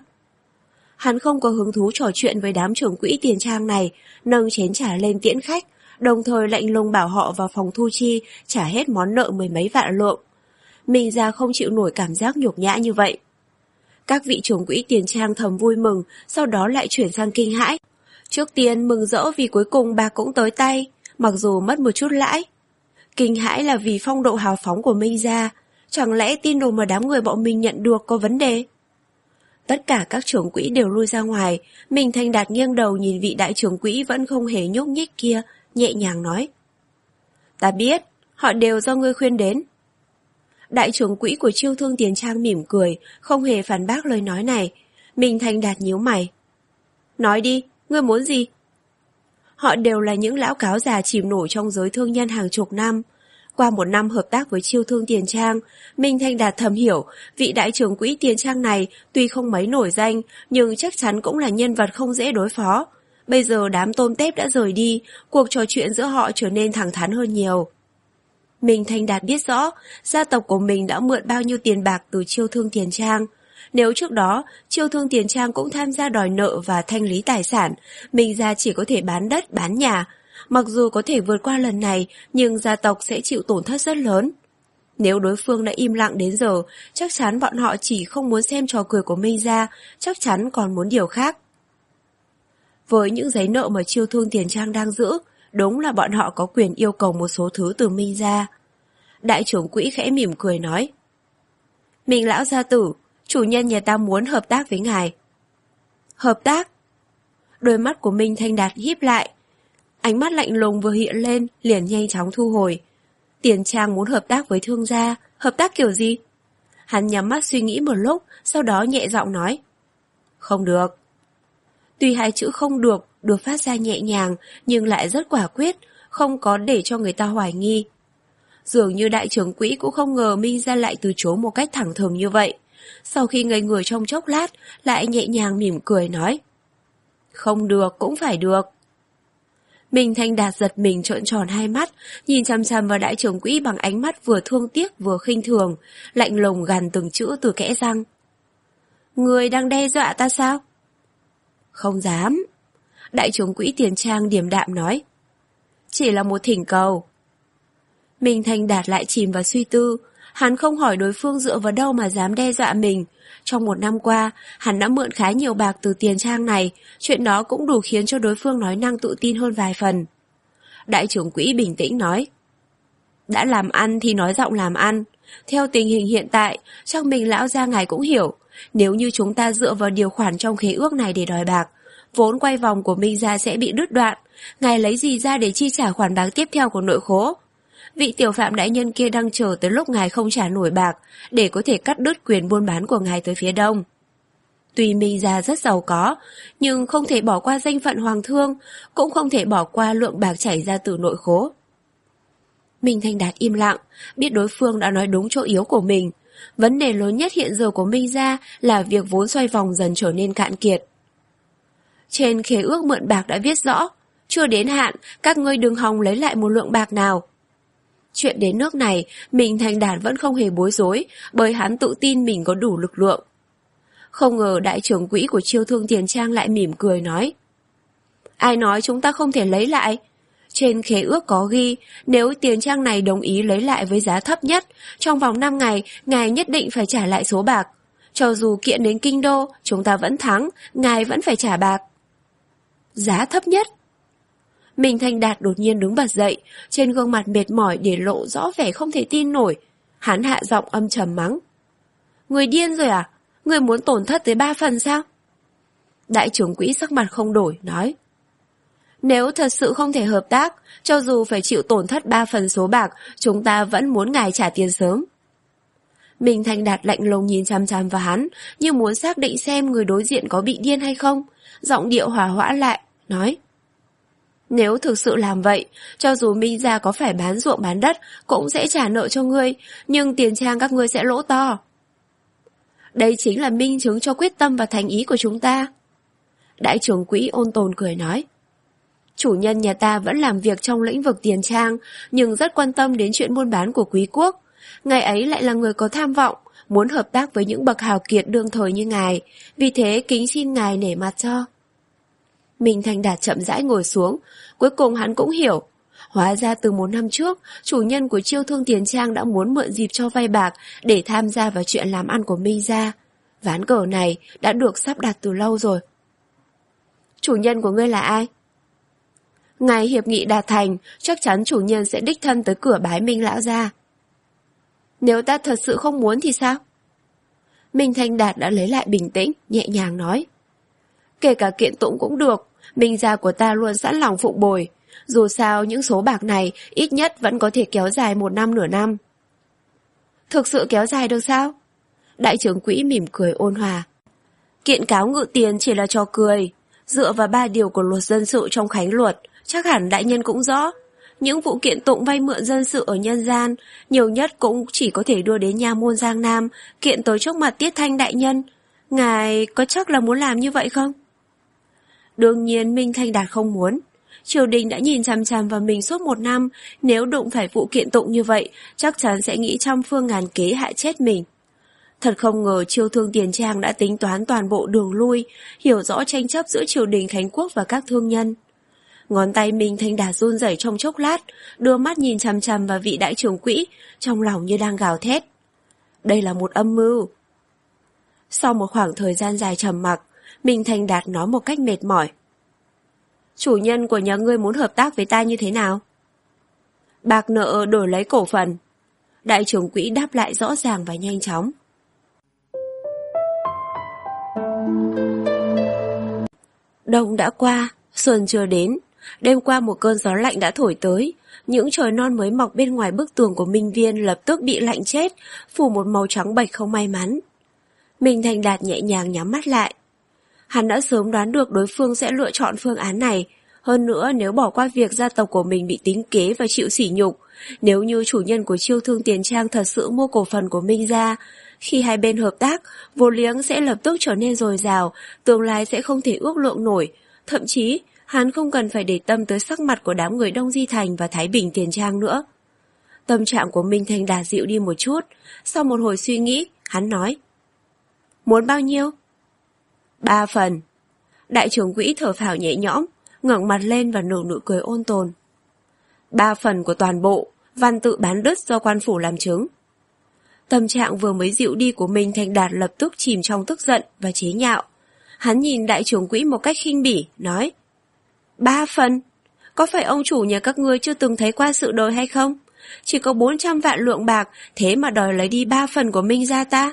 Hắn không có hứng thú trò chuyện với đám trưởng quỹ tiền trang này, nâng chén trà lên tiễn khách, đồng thời lạnh lùng bảo họ vào phòng thu chi trả hết món nợ mười mấy vạn lượng. Minh gia không chịu nổi cảm giác nhục nhã như vậy. Các vị trưởng quỹ tiền trang thầm vui mừng, sau đó lại chuyển sang kinh hãi. Trước tiên mừng rỡ vì cuối cùng bạc cũng tới tay, mặc dù mất một chút lãi. Kinh hãi là vì phong độ hào phóng của Minh gia, chẳng lẽ tin đồn mà đám người bọn mình nhận được có vấn đề? Tất cả các trưởng quỹ đều lui ra ngoài, Minh Thanh Đạt nghiêng đầu nhìn vị đại trưởng quỹ vẫn không hề nhúc nhích kia, nhẹ nhàng nói. Ta biết, họ đều do ngươi khuyên đến. Đại trưởng quỹ của Chiêu Thương Tiền Trang mỉm cười, không hề phản bác lời nói này. Minh Thanh Đạt nhíu mày. Nói đi, ngươi muốn gì? Họ đều là những lão cáo già chìm nổi trong giới thương nhân hàng chục năm. Qua một năm hợp tác với Chiêu Thương Tiền Trang, Minh Thanh Đạt thầm hiểu, vị đại trưởng quỹ Tiền Trang này tuy không mấy nổi danh, nhưng chắc chắn cũng là nhân vật không dễ đối phó. Bây giờ đám tôm tép đã rời đi, cuộc trò chuyện giữa họ trở nên thẳng thắn hơn nhiều. Minh Thanh Đạt biết rõ, gia tộc của mình đã mượn bao nhiêu tiền bạc từ Chiêu Thương Tiền Trang. Nếu trước đó, Chiêu Thương Tiền Trang cũng tham gia đòi nợ và thanh lý tài sản, Minh gia chỉ có thể bán đất, bán nhà. Mặc dù có thể vượt qua lần này, nhưng gia tộc sẽ chịu tổn thất rất lớn. Nếu đối phương đã im lặng đến giờ, chắc chắn bọn họ chỉ không muốn xem trò cười của Minh gia, chắc chắn còn muốn điều khác. Với những giấy nợ mà Chiêu Thương Tiền Trang đang giữ, đúng là bọn họ có quyền yêu cầu một số thứ từ Minh gia. Đại trưởng quỹ khẽ mỉm cười nói. Minh lão gia tử, chủ nhân nhà ta muốn hợp tác với ngài. Hợp tác? Đôi mắt của Minh Thanh Đạt híp lại. Ánh mắt lạnh lùng vừa hiện lên, liền nhanh chóng thu hồi. Tiền Trang muốn hợp tác với thương gia, hợp tác kiểu gì? Hắn nhắm mắt suy nghĩ một lúc, sau đó nhẹ giọng nói. Không được. Tuy hai chữ không được được phát ra nhẹ nhàng, nhưng lại rất quả quyết, không có để cho người ta hoài nghi. Dường như đại trưởng quỹ cũng không ngờ Minh gia lại từ chối một cách thẳng thừng như vậy. Sau khi ngây người trong chốc lát, lại nhẹ nhàng mỉm cười nói. Không được cũng phải được. Minh Thanh Đạt giật mình trợn tròn hai mắt, nhìn chằm chằm vào đại trưởng quỹ bằng ánh mắt vừa thương tiếc vừa khinh thường, lạnh lùng gằn từng chữ từ kẽ răng. Người đang đe dọa ta sao? Không dám. Đại trưởng quỹ Tiền Trang điềm đạm nói. Chỉ là một thỉnh cầu. Minh Thanh Đạt lại chìm vào suy tư. Hắn không hỏi đối phương dựa vào đâu mà dám đe dọa mình. Trong một năm qua, hắn đã mượn khá nhiều bạc từ Tiền Trang này, chuyện đó cũng đủ khiến cho đối phương nói năng tự tin hơn vài phần. Đại trưởng quỹ bình tĩnh nói. Đã làm ăn thì nói giọng làm ăn. Theo tình hình hiện tại, chắc mình lão gia ngài cũng hiểu. Nếu như chúng ta dựa vào điều khoản trong khế ước này để đòi bạc, vốn quay vòng của Minh gia sẽ bị đứt đoạn. Ngài lấy gì ra để chi trả khoản bạc tiếp theo của nội khố? Vị tiểu phạm đại nhân kia đang chờ tới lúc ngài không trả nổi bạc để có thể cắt đứt quyền buôn bán của ngài tới phía đông. Tuy Minh gia rất giàu có, nhưng không thể bỏ qua danh phận hoàng thương, cũng không thể bỏ qua lượng bạc chảy ra từ nội khố. Minh Thanh Đạt im lặng, biết đối phương đã nói đúng chỗ yếu của mình. Vấn đề lớn nhất hiện giờ của Minh gia là việc vốn xoay vòng dần trở nên cạn kiệt. Trên khế ước mượn bạc đã viết rõ, chưa đến hạn, các ngươi đừng hòng lấy lại một lượng bạc nào. Chuyện đến nước này, Minh Thanh Đạt vẫn không hề bối rối, bởi hắn tự tin mình có đủ lực lượng. Không ngờ đại trưởng quỹ của Chiêu Thương Tiền Trang lại mỉm cười nói. Ai nói chúng ta không thể lấy lại? Trên khế ước có ghi, nếu Tiền Trang này đồng ý lấy lại với giá thấp nhất, trong vòng năm ngày, ngài nhất định phải trả lại số bạc. Cho dù kiện đến kinh đô, chúng ta vẫn thắng, ngài vẫn phải trả bạc. Giá thấp nhất? Minh Thanh Đạt đột nhiên đứng bật dậy, trên gương mặt mệt mỏi để lộ rõ vẻ không thể tin nổi. Hắn hạ giọng âm trầm mắng. Người điên rồi à? Người muốn tổn thất tới ba phần sao? Đại trưởng quỹ sắc mặt không đổi, nói. Nếu thật sự không thể hợp tác, cho dù phải chịu tổn thất ba phần số bạc, chúng ta vẫn muốn ngài trả tiền sớm. Minh Thanh Đạt lạnh lùng nhìn chằm chằm vào hắn, như muốn xác định xem người đối diện có bị điên hay không. Giọng điệu hòa hoãn lại, nói. Nếu thực sự làm vậy, cho dù Minh gia có phải bán ruộng bán đất, cũng sẽ trả nợ cho ngươi, nhưng Tiền Trang các ngươi sẽ lỗ to. Đây chính là minh chứng cho quyết tâm và thành ý của chúng ta. Đại trưởng quỹ ôn tồn cười nói. Chủ nhân nhà ta vẫn làm việc trong lĩnh vực Tiền Trang, nhưng rất quan tâm đến chuyện buôn bán của quý quốc. Ngài ấy lại là người có tham vọng, muốn hợp tác với những bậc hào kiệt đương thời như ngài, vì thế kính xin ngài nể mặt cho. Minh Thanh Đạt chậm rãi ngồi xuống, cuối cùng hắn cũng hiểu. Hóa ra từ một năm trước, chủ nhân của Chiêu Thương Tiền Trang đã muốn mượn dịp cho vay bạc để tham gia vào chuyện làm ăn của Minh gia. Ván cờ này đã được sắp đặt từ lâu rồi. Chủ nhân của ngươi là ai? Ngày hiệp nghị đạt thành, chắc chắn chủ nhân sẽ đích thân tới cửa bái Minh lão gia. Nếu ta thật sự không muốn thì sao? Minh Thanh Đạt đã lấy lại bình tĩnh, nhẹ nhàng nói. Kể cả kiện tụng cũng được, Minh gia của ta luôn sẵn lòng phụng bồi. Dù sao những số bạc này ít nhất vẫn có thể kéo dài một năm nửa năm. Thực sự kéo dài được sao? Đại trưởng quỹ mỉm cười ôn hòa. Kiện cáo ngự tiền chỉ là trò cười. Dựa vào ba điều của luật dân sự trong Khánh Luật, chắc hẳn đại nhân cũng rõ. Những vụ kiện tụng vay mượn dân sự ở nhân gian, nhiều nhất cũng chỉ có thể đưa đến nha môn Giang Nam, kiện tới trước mặt Tiết Thanh đại nhân. Ngài có chắc là muốn làm như vậy không? Đương nhiên Minh Thanh Đạt không muốn. Triều đình đã nhìn chằm chằm vào mình suốt một năm, nếu đụng phải vụ kiện tụng như vậy, chắc chắn sẽ nghĩ trăm phương ngàn kế hại chết mình. Thật không ngờ Chiêu Thương Tiền Trang đã tính toán toàn bộ đường lui, hiểu rõ tranh chấp giữa triều đình Khánh Quốc và các thương nhân. Ngón tay Minh Thanh Đạt run rẩy trong chốc lát, đưa mắt nhìn chằm chằm vào vị đại trưởng quỹ, trong lòng như đang gào thét. Đây là một âm mưu. Sau một khoảng thời gian dài trầm mặc, Minh Thanh Đạt nói một cách mệt mỏi. Chủ nhân của nhà ngươi muốn hợp tác với ta như thế nào? Bạc nợ đổi lấy cổ phần. Đại trưởng quỹ đáp lại rõ ràng và nhanh chóng. Đông đã qua, xuân chưa đến. Đêm qua một cơn gió lạnh đã thổi tới. Những chồi non mới mọc bên ngoài bức tường của Minh Viên lập tức bị lạnh chết, phủ một màu trắng bệch không may mắn. Minh Thanh Đạt nhẹ nhàng nhắm mắt lại. Hắn đã sớm đoán được đối phương sẽ lựa chọn phương án này. Hơn nữa nếu bỏ qua việc gia tộc của mình bị tính kế và chịu sỉ nhục, nếu như chủ nhân của Chiêu Thương Tiền Trang thật sự mua cổ phần của Minh gia, khi hai bên hợp tác, vốn liếng sẽ lập tức trở nên dồi dào, tương lai sẽ không thể ước lượng nổi. Thậm chí, hắn không cần phải để tâm tới sắc mặt của đám người Đông Di Thành và Thái Bình Tiền Trang nữa. Tâm trạng của Minh Thanh Đạt dịu đi một chút, sau một hồi suy nghĩ, hắn nói. Muốn bao nhiêu? Ba phần. Đại trưởng quỹ thở phào nhẹ nhõm, ngẩng mặt lên và nở nụ cười ôn tồn. Ba phần của toàn bộ, văn tự bán đứt do quan phủ làm chứng. Tâm trạng vừa mới dịu đi của Minh Thanh Đạt lập tức chìm trong tức giận và chế nhạo. Hắn nhìn đại trưởng quỹ một cách khinh bỉ, nói. Ba phần? Có phải ông chủ nhà các ngươi chưa từng thấy qua sự đời hay không? Chỉ có bốn trăm vạn lượng bạc, thế mà đòi lấy đi ba phần của Minh gia ta.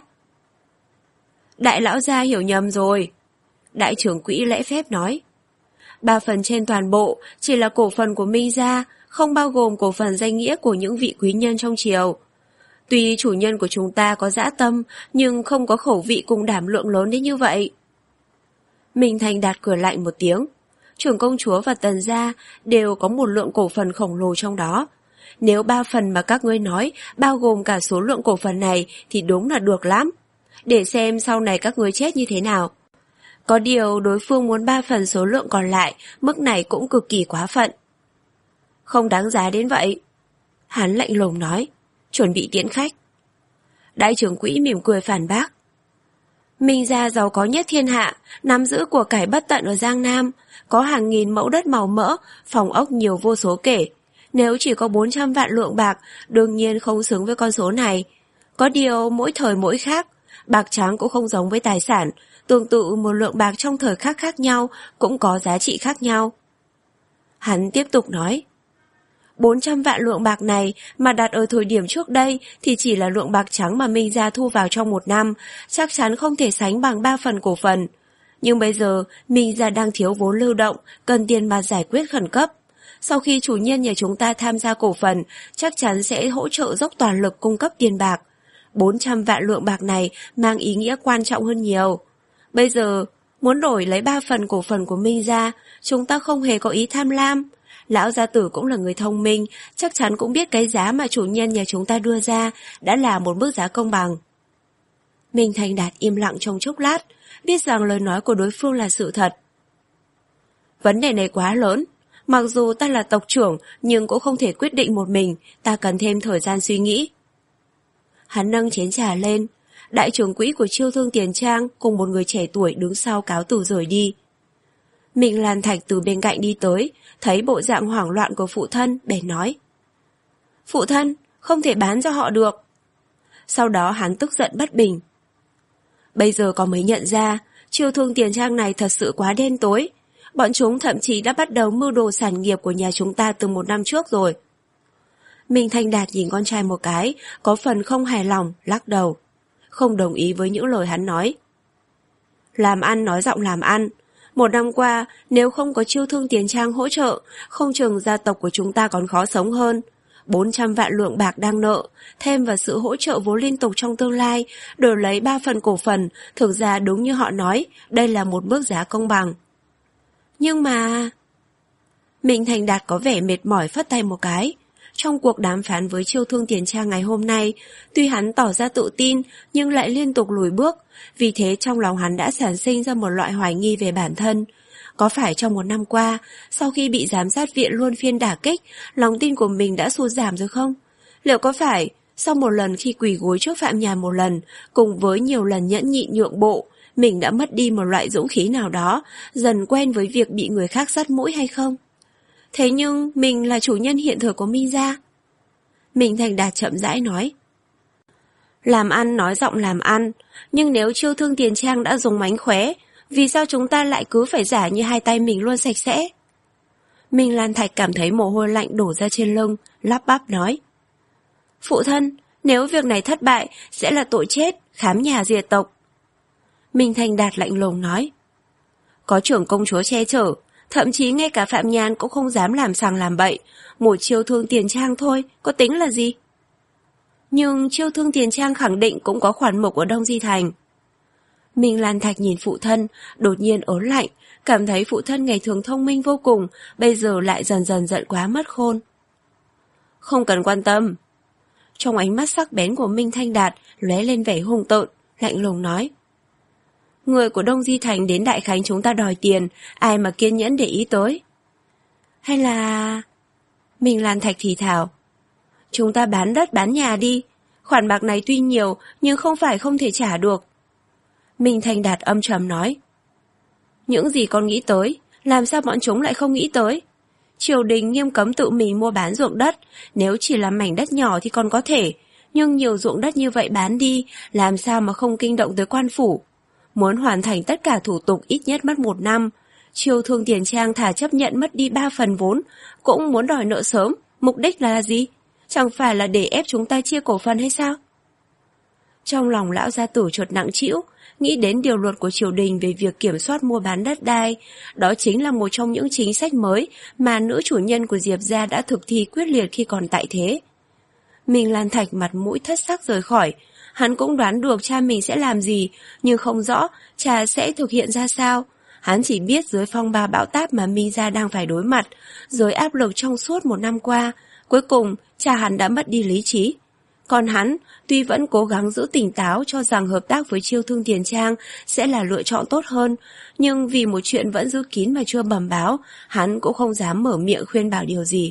Đại lão gia hiểu nhầm rồi. Đại trưởng quỹ lễ phép nói. Ba phần trên toàn bộ chỉ là cổ phần của Minh gia, không bao gồm cổ phần danh nghĩa của những vị quý nhân trong triều. Tuy chủ nhân của chúng ta có dã tâm, nhưng không có khẩu vị cùng đảm lượng lớn đến như vậy. Minh Thanh Đạt cười lạnh một tiếng. Trưởng công chúa và tần gia đều có một lượng cổ phần khổng lồ trong đó. Nếu ba phần mà các ngươi nói bao gồm cả số lượng cổ phần này thì đúng là được lắm. Để xem sau này các ngươi chết như thế nào. Có điều đối phương muốn ba phần số lượng còn lại, mức này cũng cực kỳ quá phận. Không đáng giá đến vậy. Hắn lạnh lùng nói, chuẩn bị tiễn khách. Đại trưởng quỹ mỉm cười phản bác. Minh gia giàu có nhất thiên hạ, nắm giữ của cải bất tận ở Giang Nam, có hàng nghìn mẫu đất màu mỡ, phòng ốc nhiều vô số kể. Nếu chỉ có bốn trăm vạn lượng bạc, đương nhiên không xứng với con số này. Có điều mỗi thời mỗi khác, bạc trắng cũng không giống với tài sản, tương tự một lượng bạc trong thời khắc khác nhau cũng có giá trị khác nhau. Hắn tiếp tục nói. bốn trăm vạn lượng bạc này mà đặt ở thời điểm trước đây thì chỉ là lượng bạc trắng mà Minh gia thu vào trong một năm, chắc chắn không thể sánh bằng ba phần cổ phần. Nhưng bây giờ Minh gia đang thiếu vốn lưu động, cần tiền bạc giải quyết khẩn cấp. Sau khi chủ nhân nhà chúng ta tham gia cổ phần, chắc chắn sẽ hỗ trợ dốc toàn lực cung cấp tiền bạc. bốn trăm vạn lượng bạc này mang ý nghĩa quan trọng hơn nhiều. Bây giờ, muốn đổi lấy ba phần cổ phần của Minh gia, chúng ta không hề có ý tham lam. Lão gia tử cũng là người thông minh, chắc chắn cũng biết cái giá mà chủ nhân nhà chúng ta đưa ra đã là một mức giá công bằng. Minh Thanh Đạt im lặng trong chốc lát, biết rằng lời nói của đối phương là sự thật. Vấn đề này quá lớn, mặc dù ta là tộc trưởng nhưng cũng không thể quyết định một mình, ta cần thêm thời gian suy nghĩ. Hắn nâng chén trà lên, đại trưởng quỹ của Chiêu Thương Tiền Trang cùng một người trẻ tuổi đứng sau cáo từ rời đi. Minh Lan Thạch từ bên cạnh đi tới, thấy bộ dạng hoảng loạn của phụ thân, bèn nói. Phụ thân, không thể bán cho họ được. Sau đó hắn tức giận bất bình. Bây giờ có mới nhận ra, Chiêu Thương Tiền Trang này thật sự quá đen tối. Bọn chúng thậm chí đã bắt đầu mưu đồ sản nghiệp của nhà chúng ta từ một năm trước rồi. Minh Thanh Đạt nhìn con trai một cái, có phần không hài lòng, lắc đầu. không đồng ý với những lời hắn nói. Làm ăn nói giọng làm ăn. Một năm qua, nếu không có Chiêu Thương Tiền Trang hỗ trợ, không chừng gia tộc của chúng ta còn khó sống hơn. bốn trăm vạn lượng bạc đang nợ, thêm vào sự hỗ trợ vốn liên tục trong tương lai, đổi lấy ba phần cổ phần, thực ra đúng như họ nói, đây là một mức giá công bằng. Nhưng mà... Minh Thành Đạt có vẻ mệt mỏi phất tay một cái. Trong cuộc đàm phán với Chiêu Thương Tiền Trang ngày hôm nay, tuy hắn tỏ ra tự tin nhưng lại liên tục lùi bước, vì thế trong lòng hắn đã sản sinh ra một loại hoài nghi về bản thân. Có phải trong một năm qua, sau khi bị giám sát viện luân phiên đả kích, lòng tin của mình đã sụt giảm rồi không? Liệu có phải, sau một lần khi quỳ gối trước Phạm Nhàn một lần, cùng với nhiều lần nhẫn nhịn nhượng bộ, mình đã mất đi một loại dũng khí nào đó, dần quen với việc bị người khác dắt mũi hay không? Thế nhưng mình là chủ nhân hiện thời của Minh gia. Minh Thành Đạt chậm rãi nói. Làm ăn nói giọng làm ăn, nhưng nếu Chiêu Thương Tiền Trang đã dùng mánh khóe, vì sao chúng ta lại cứ phải giả như hai tay mình luôn sạch sẽ? Minh Lan Thạch cảm thấy mồ hôi lạnh đổ ra trên lưng, lắp bắp nói. Phụ thân, nếu việc này thất bại, sẽ là tội chết, khám nhà diệt tộc. Minh Thành Đạt lạnh lùng nói. Có trưởng công chúa che chở, thậm chí ngay cả Phạm Nhàn cũng không dám làm sằng làm bậy, một Chiêu Thương Tiền Trang thôi, có tính là gì? Nhưng Chiêu Thương Tiền Trang khẳng định cũng có khoản mục ở Đông Di Thành. Minh Lan Thạch nhìn phụ thân, đột nhiên ớn lạnh, cảm thấy phụ thân ngày thường thông minh vô cùng, bây giờ lại dần dần giận quá mất khôn. Không cần quan tâm. Trong ánh mắt sắc bén của Minh Thanh Đạt lóe lên vẻ hung tợn, lạnh lùng nói. Người của Đông Di Thành đến Đại Khánh chúng ta đòi tiền, ai mà kiên nhẫn để ý tới? Hay là... Minh Lan Thạch thì thào. Chúng ta bán đất bán nhà đi, khoản bạc này tuy nhiều nhưng không phải không thể trả được. Minh Thanh Đạt âm trầm nói. Những gì con nghĩ tới, làm sao bọn chúng lại không nghĩ tới? Triều đình nghiêm cấm tự mình mua bán ruộng đất, nếu chỉ là mảnh đất nhỏ thì còn có thể, nhưng nhiều ruộng đất như vậy bán đi, làm sao mà không kinh động tới quan phủ? Muốn hoàn thành tất cả thủ tục ít nhất mất một năm, Chiêu Thương Tiền Trang thà chấp nhận mất đi ba phần vốn, cũng muốn đòi nợ sớm, mục đích là gì? Chẳng phải là để ép chúng ta chia cổ phần hay sao? Trong lòng lão gia tử chợt nặng trĩu, nghĩ đến điều luật của triều đình về việc kiểm soát mua bán đất đai. Đó chính là một trong những chính sách mới mà nữ chủ nhân của Diệp gia đã thực thi quyết liệt khi còn tại thế. Minh Lan Thạch mặt mũi thất sắc rời khỏi. Hắn cũng đoán được cha mình sẽ làm gì, nhưng không rõ cha sẽ thực hiện ra sao. Hắn chỉ biết dưới phong ba bão táp mà Minh gia đang phải đối mặt, dưới áp lực trong suốt một năm qua, cuối cùng cha hắn đã mất đi lý trí. Còn hắn, tuy vẫn cố gắng giữ tỉnh táo cho rằng hợp tác với Chiêu Thương Tiền Trang sẽ là lựa chọn tốt hơn, nhưng vì một chuyện vẫn giữ kín mà chưa bẩm báo, hắn cũng không dám mở miệng khuyên bảo điều gì.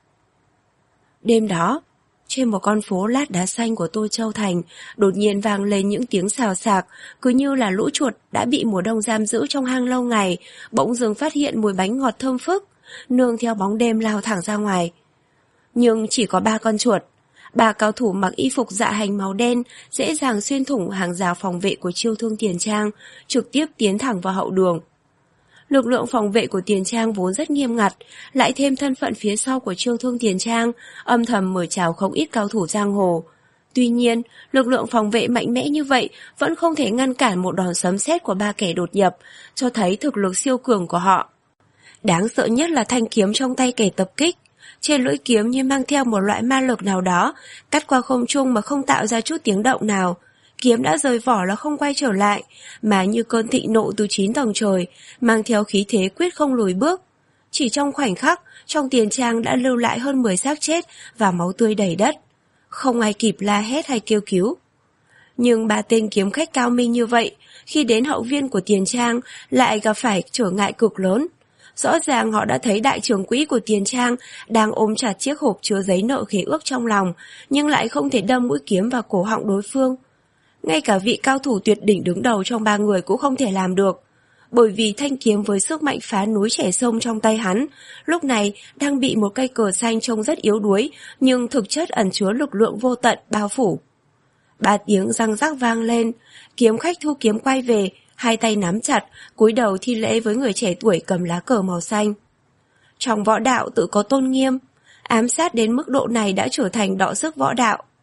Đêm đó, trên một con phố lát đá xanh của Tô Châu Thành, đột nhiên vang lên những tiếng xào xạc, cứ như là lũ chuột đã bị mùa đông giam giữ trong hang lâu ngày, bỗng dưng phát hiện mùi bánh ngọt thơm phức, nương theo bóng đêm lao thẳng ra ngoài. Nhưng chỉ có ba con chuột. Ba cao thủ mặc y phục dạ hành màu đen dễ dàng xuyên thủng hàng rào phòng vệ của Chiêu Thương Tiền Trang, trực tiếp tiến thẳng vào hậu đường. Lực lượng phòng vệ của Tiền Trang vốn rất nghiêm ngặt, lại thêm thân phận phía sau của Chiêu Thương Tiền Trang, âm thầm mời chào không ít cao thủ giang hồ. Tuy nhiên, lực lượng phòng vệ mạnh mẽ như vậy vẫn không thể ngăn cản một đòn sấm sét của ba kẻ đột nhập, cho thấy thực lực siêu cường của họ. Đáng sợ nhất là thanh kiếm trong tay kẻ tập kích. Trên lưỡi kiếm như mang theo một loại ma lực nào đó, cắt qua không trung mà không tạo ra chút tiếng động nào. Kiếm đã rời vỏ là không quay trở lại, mà như cơn thịnh nộ từ chín tầng trời, mang theo khí thế quyết không lùi bước. Chỉ trong khoảnh khắc, trong Tiền Trang đã lưu lại hơn mười xác chết và máu tươi đầy đất. Không ai kịp la hét hay kêu cứu. Nhưng ba tên kiếm khách cao minh như vậy, khi đến hậu viên của Tiền Trang lại gặp phải trở ngại cực lớn. Rõ ràng họ đã thấy đại trưởng quỹ của Tiền Trang đang ôm chặt chiếc hộp chứa giấy nợ khế ước trong lòng, nhưng lại không thể đâm mũi kiếm vào cổ họng đối phương. Ngay cả vị cao thủ tuyệt đỉnh đứng đầu trong ba người cũng không thể làm được, bởi vì thanh kiếm với sức mạnh phá núi chẻ sông trong tay hắn, lúc này đang bị một cây cờ xanh trông rất yếu đuối, nhưng thực chất ẩn chứa lực lượng vô tận bao phủ. Ba tiếng răng rắc vang lên, kiếm khách thu kiếm quay về, hai tay nắm chặt, cúi đầu thi lễ với người trẻ tuổi cầm lá cờ màu xanh. Trong võ đạo tự có tôn nghiêm, ám sát đến mức độ này đã trở thành đọ sức võ đạo.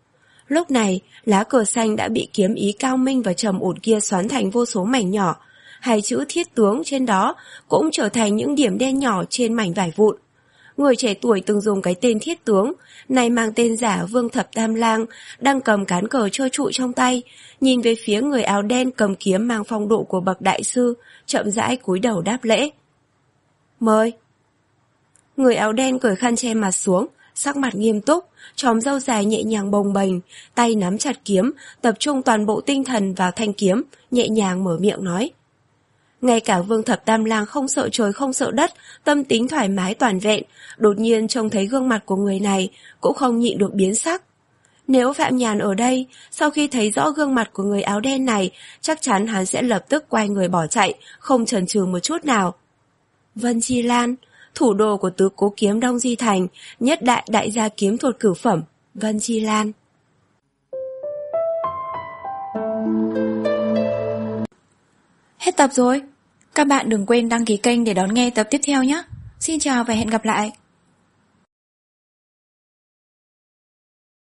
Lúc này, lá cờ xanh đã bị kiếm ý cao minh và trầm ổn kia xoắn thành vô số mảnh nhỏ. Hai chữ thiết tướng trên đó cũng trở thành những điểm đen nhỏ trên mảnh vải vụn. Người trẻ tuổi từng dùng cái tên thiết tướng, nay mang tên giả Vương Thập Tam Lang, đang cầm cán cờ trơ trụi trong tay, nhìn về phía người áo đen cầm kiếm mang phong độ của bậc đại sư, chậm rãi cúi đầu đáp lễ. Mời. Người áo đen cởi khăn che mặt xuống, sắc mặt nghiêm túc, chòm râu dài nhẹ nhàng bồng bềnh, tay nắm chặt kiếm, tập trung toàn bộ tinh thần vào thanh kiếm, nhẹ nhàng mở miệng nói. Ngay cả Vương Thập Tam Lang không sợ trời không sợ đất, tâm tính thoải mái toàn vẹn, đột nhiên trông thấy gương mặt của người này, cũng không nhịn được biến sắc. Nếu Phạm Nhàn ở đây, sau khi thấy rõ gương mặt của người áo đen này, chắc chắn hắn sẽ lập tức quay người bỏ chạy, không chần chừ một chút nào. Vân Chi Lan, thủ đô của tứ cố kiếm Đông Di Thành, nhất đại đại gia kiếm thuật cửu phẩm, Vân Chi Lan. Hết tập rồi. Các bạn đừng quên đăng ký kênh để đón nghe tập tiếp theo nhé. Xin chào và hẹn gặp lại.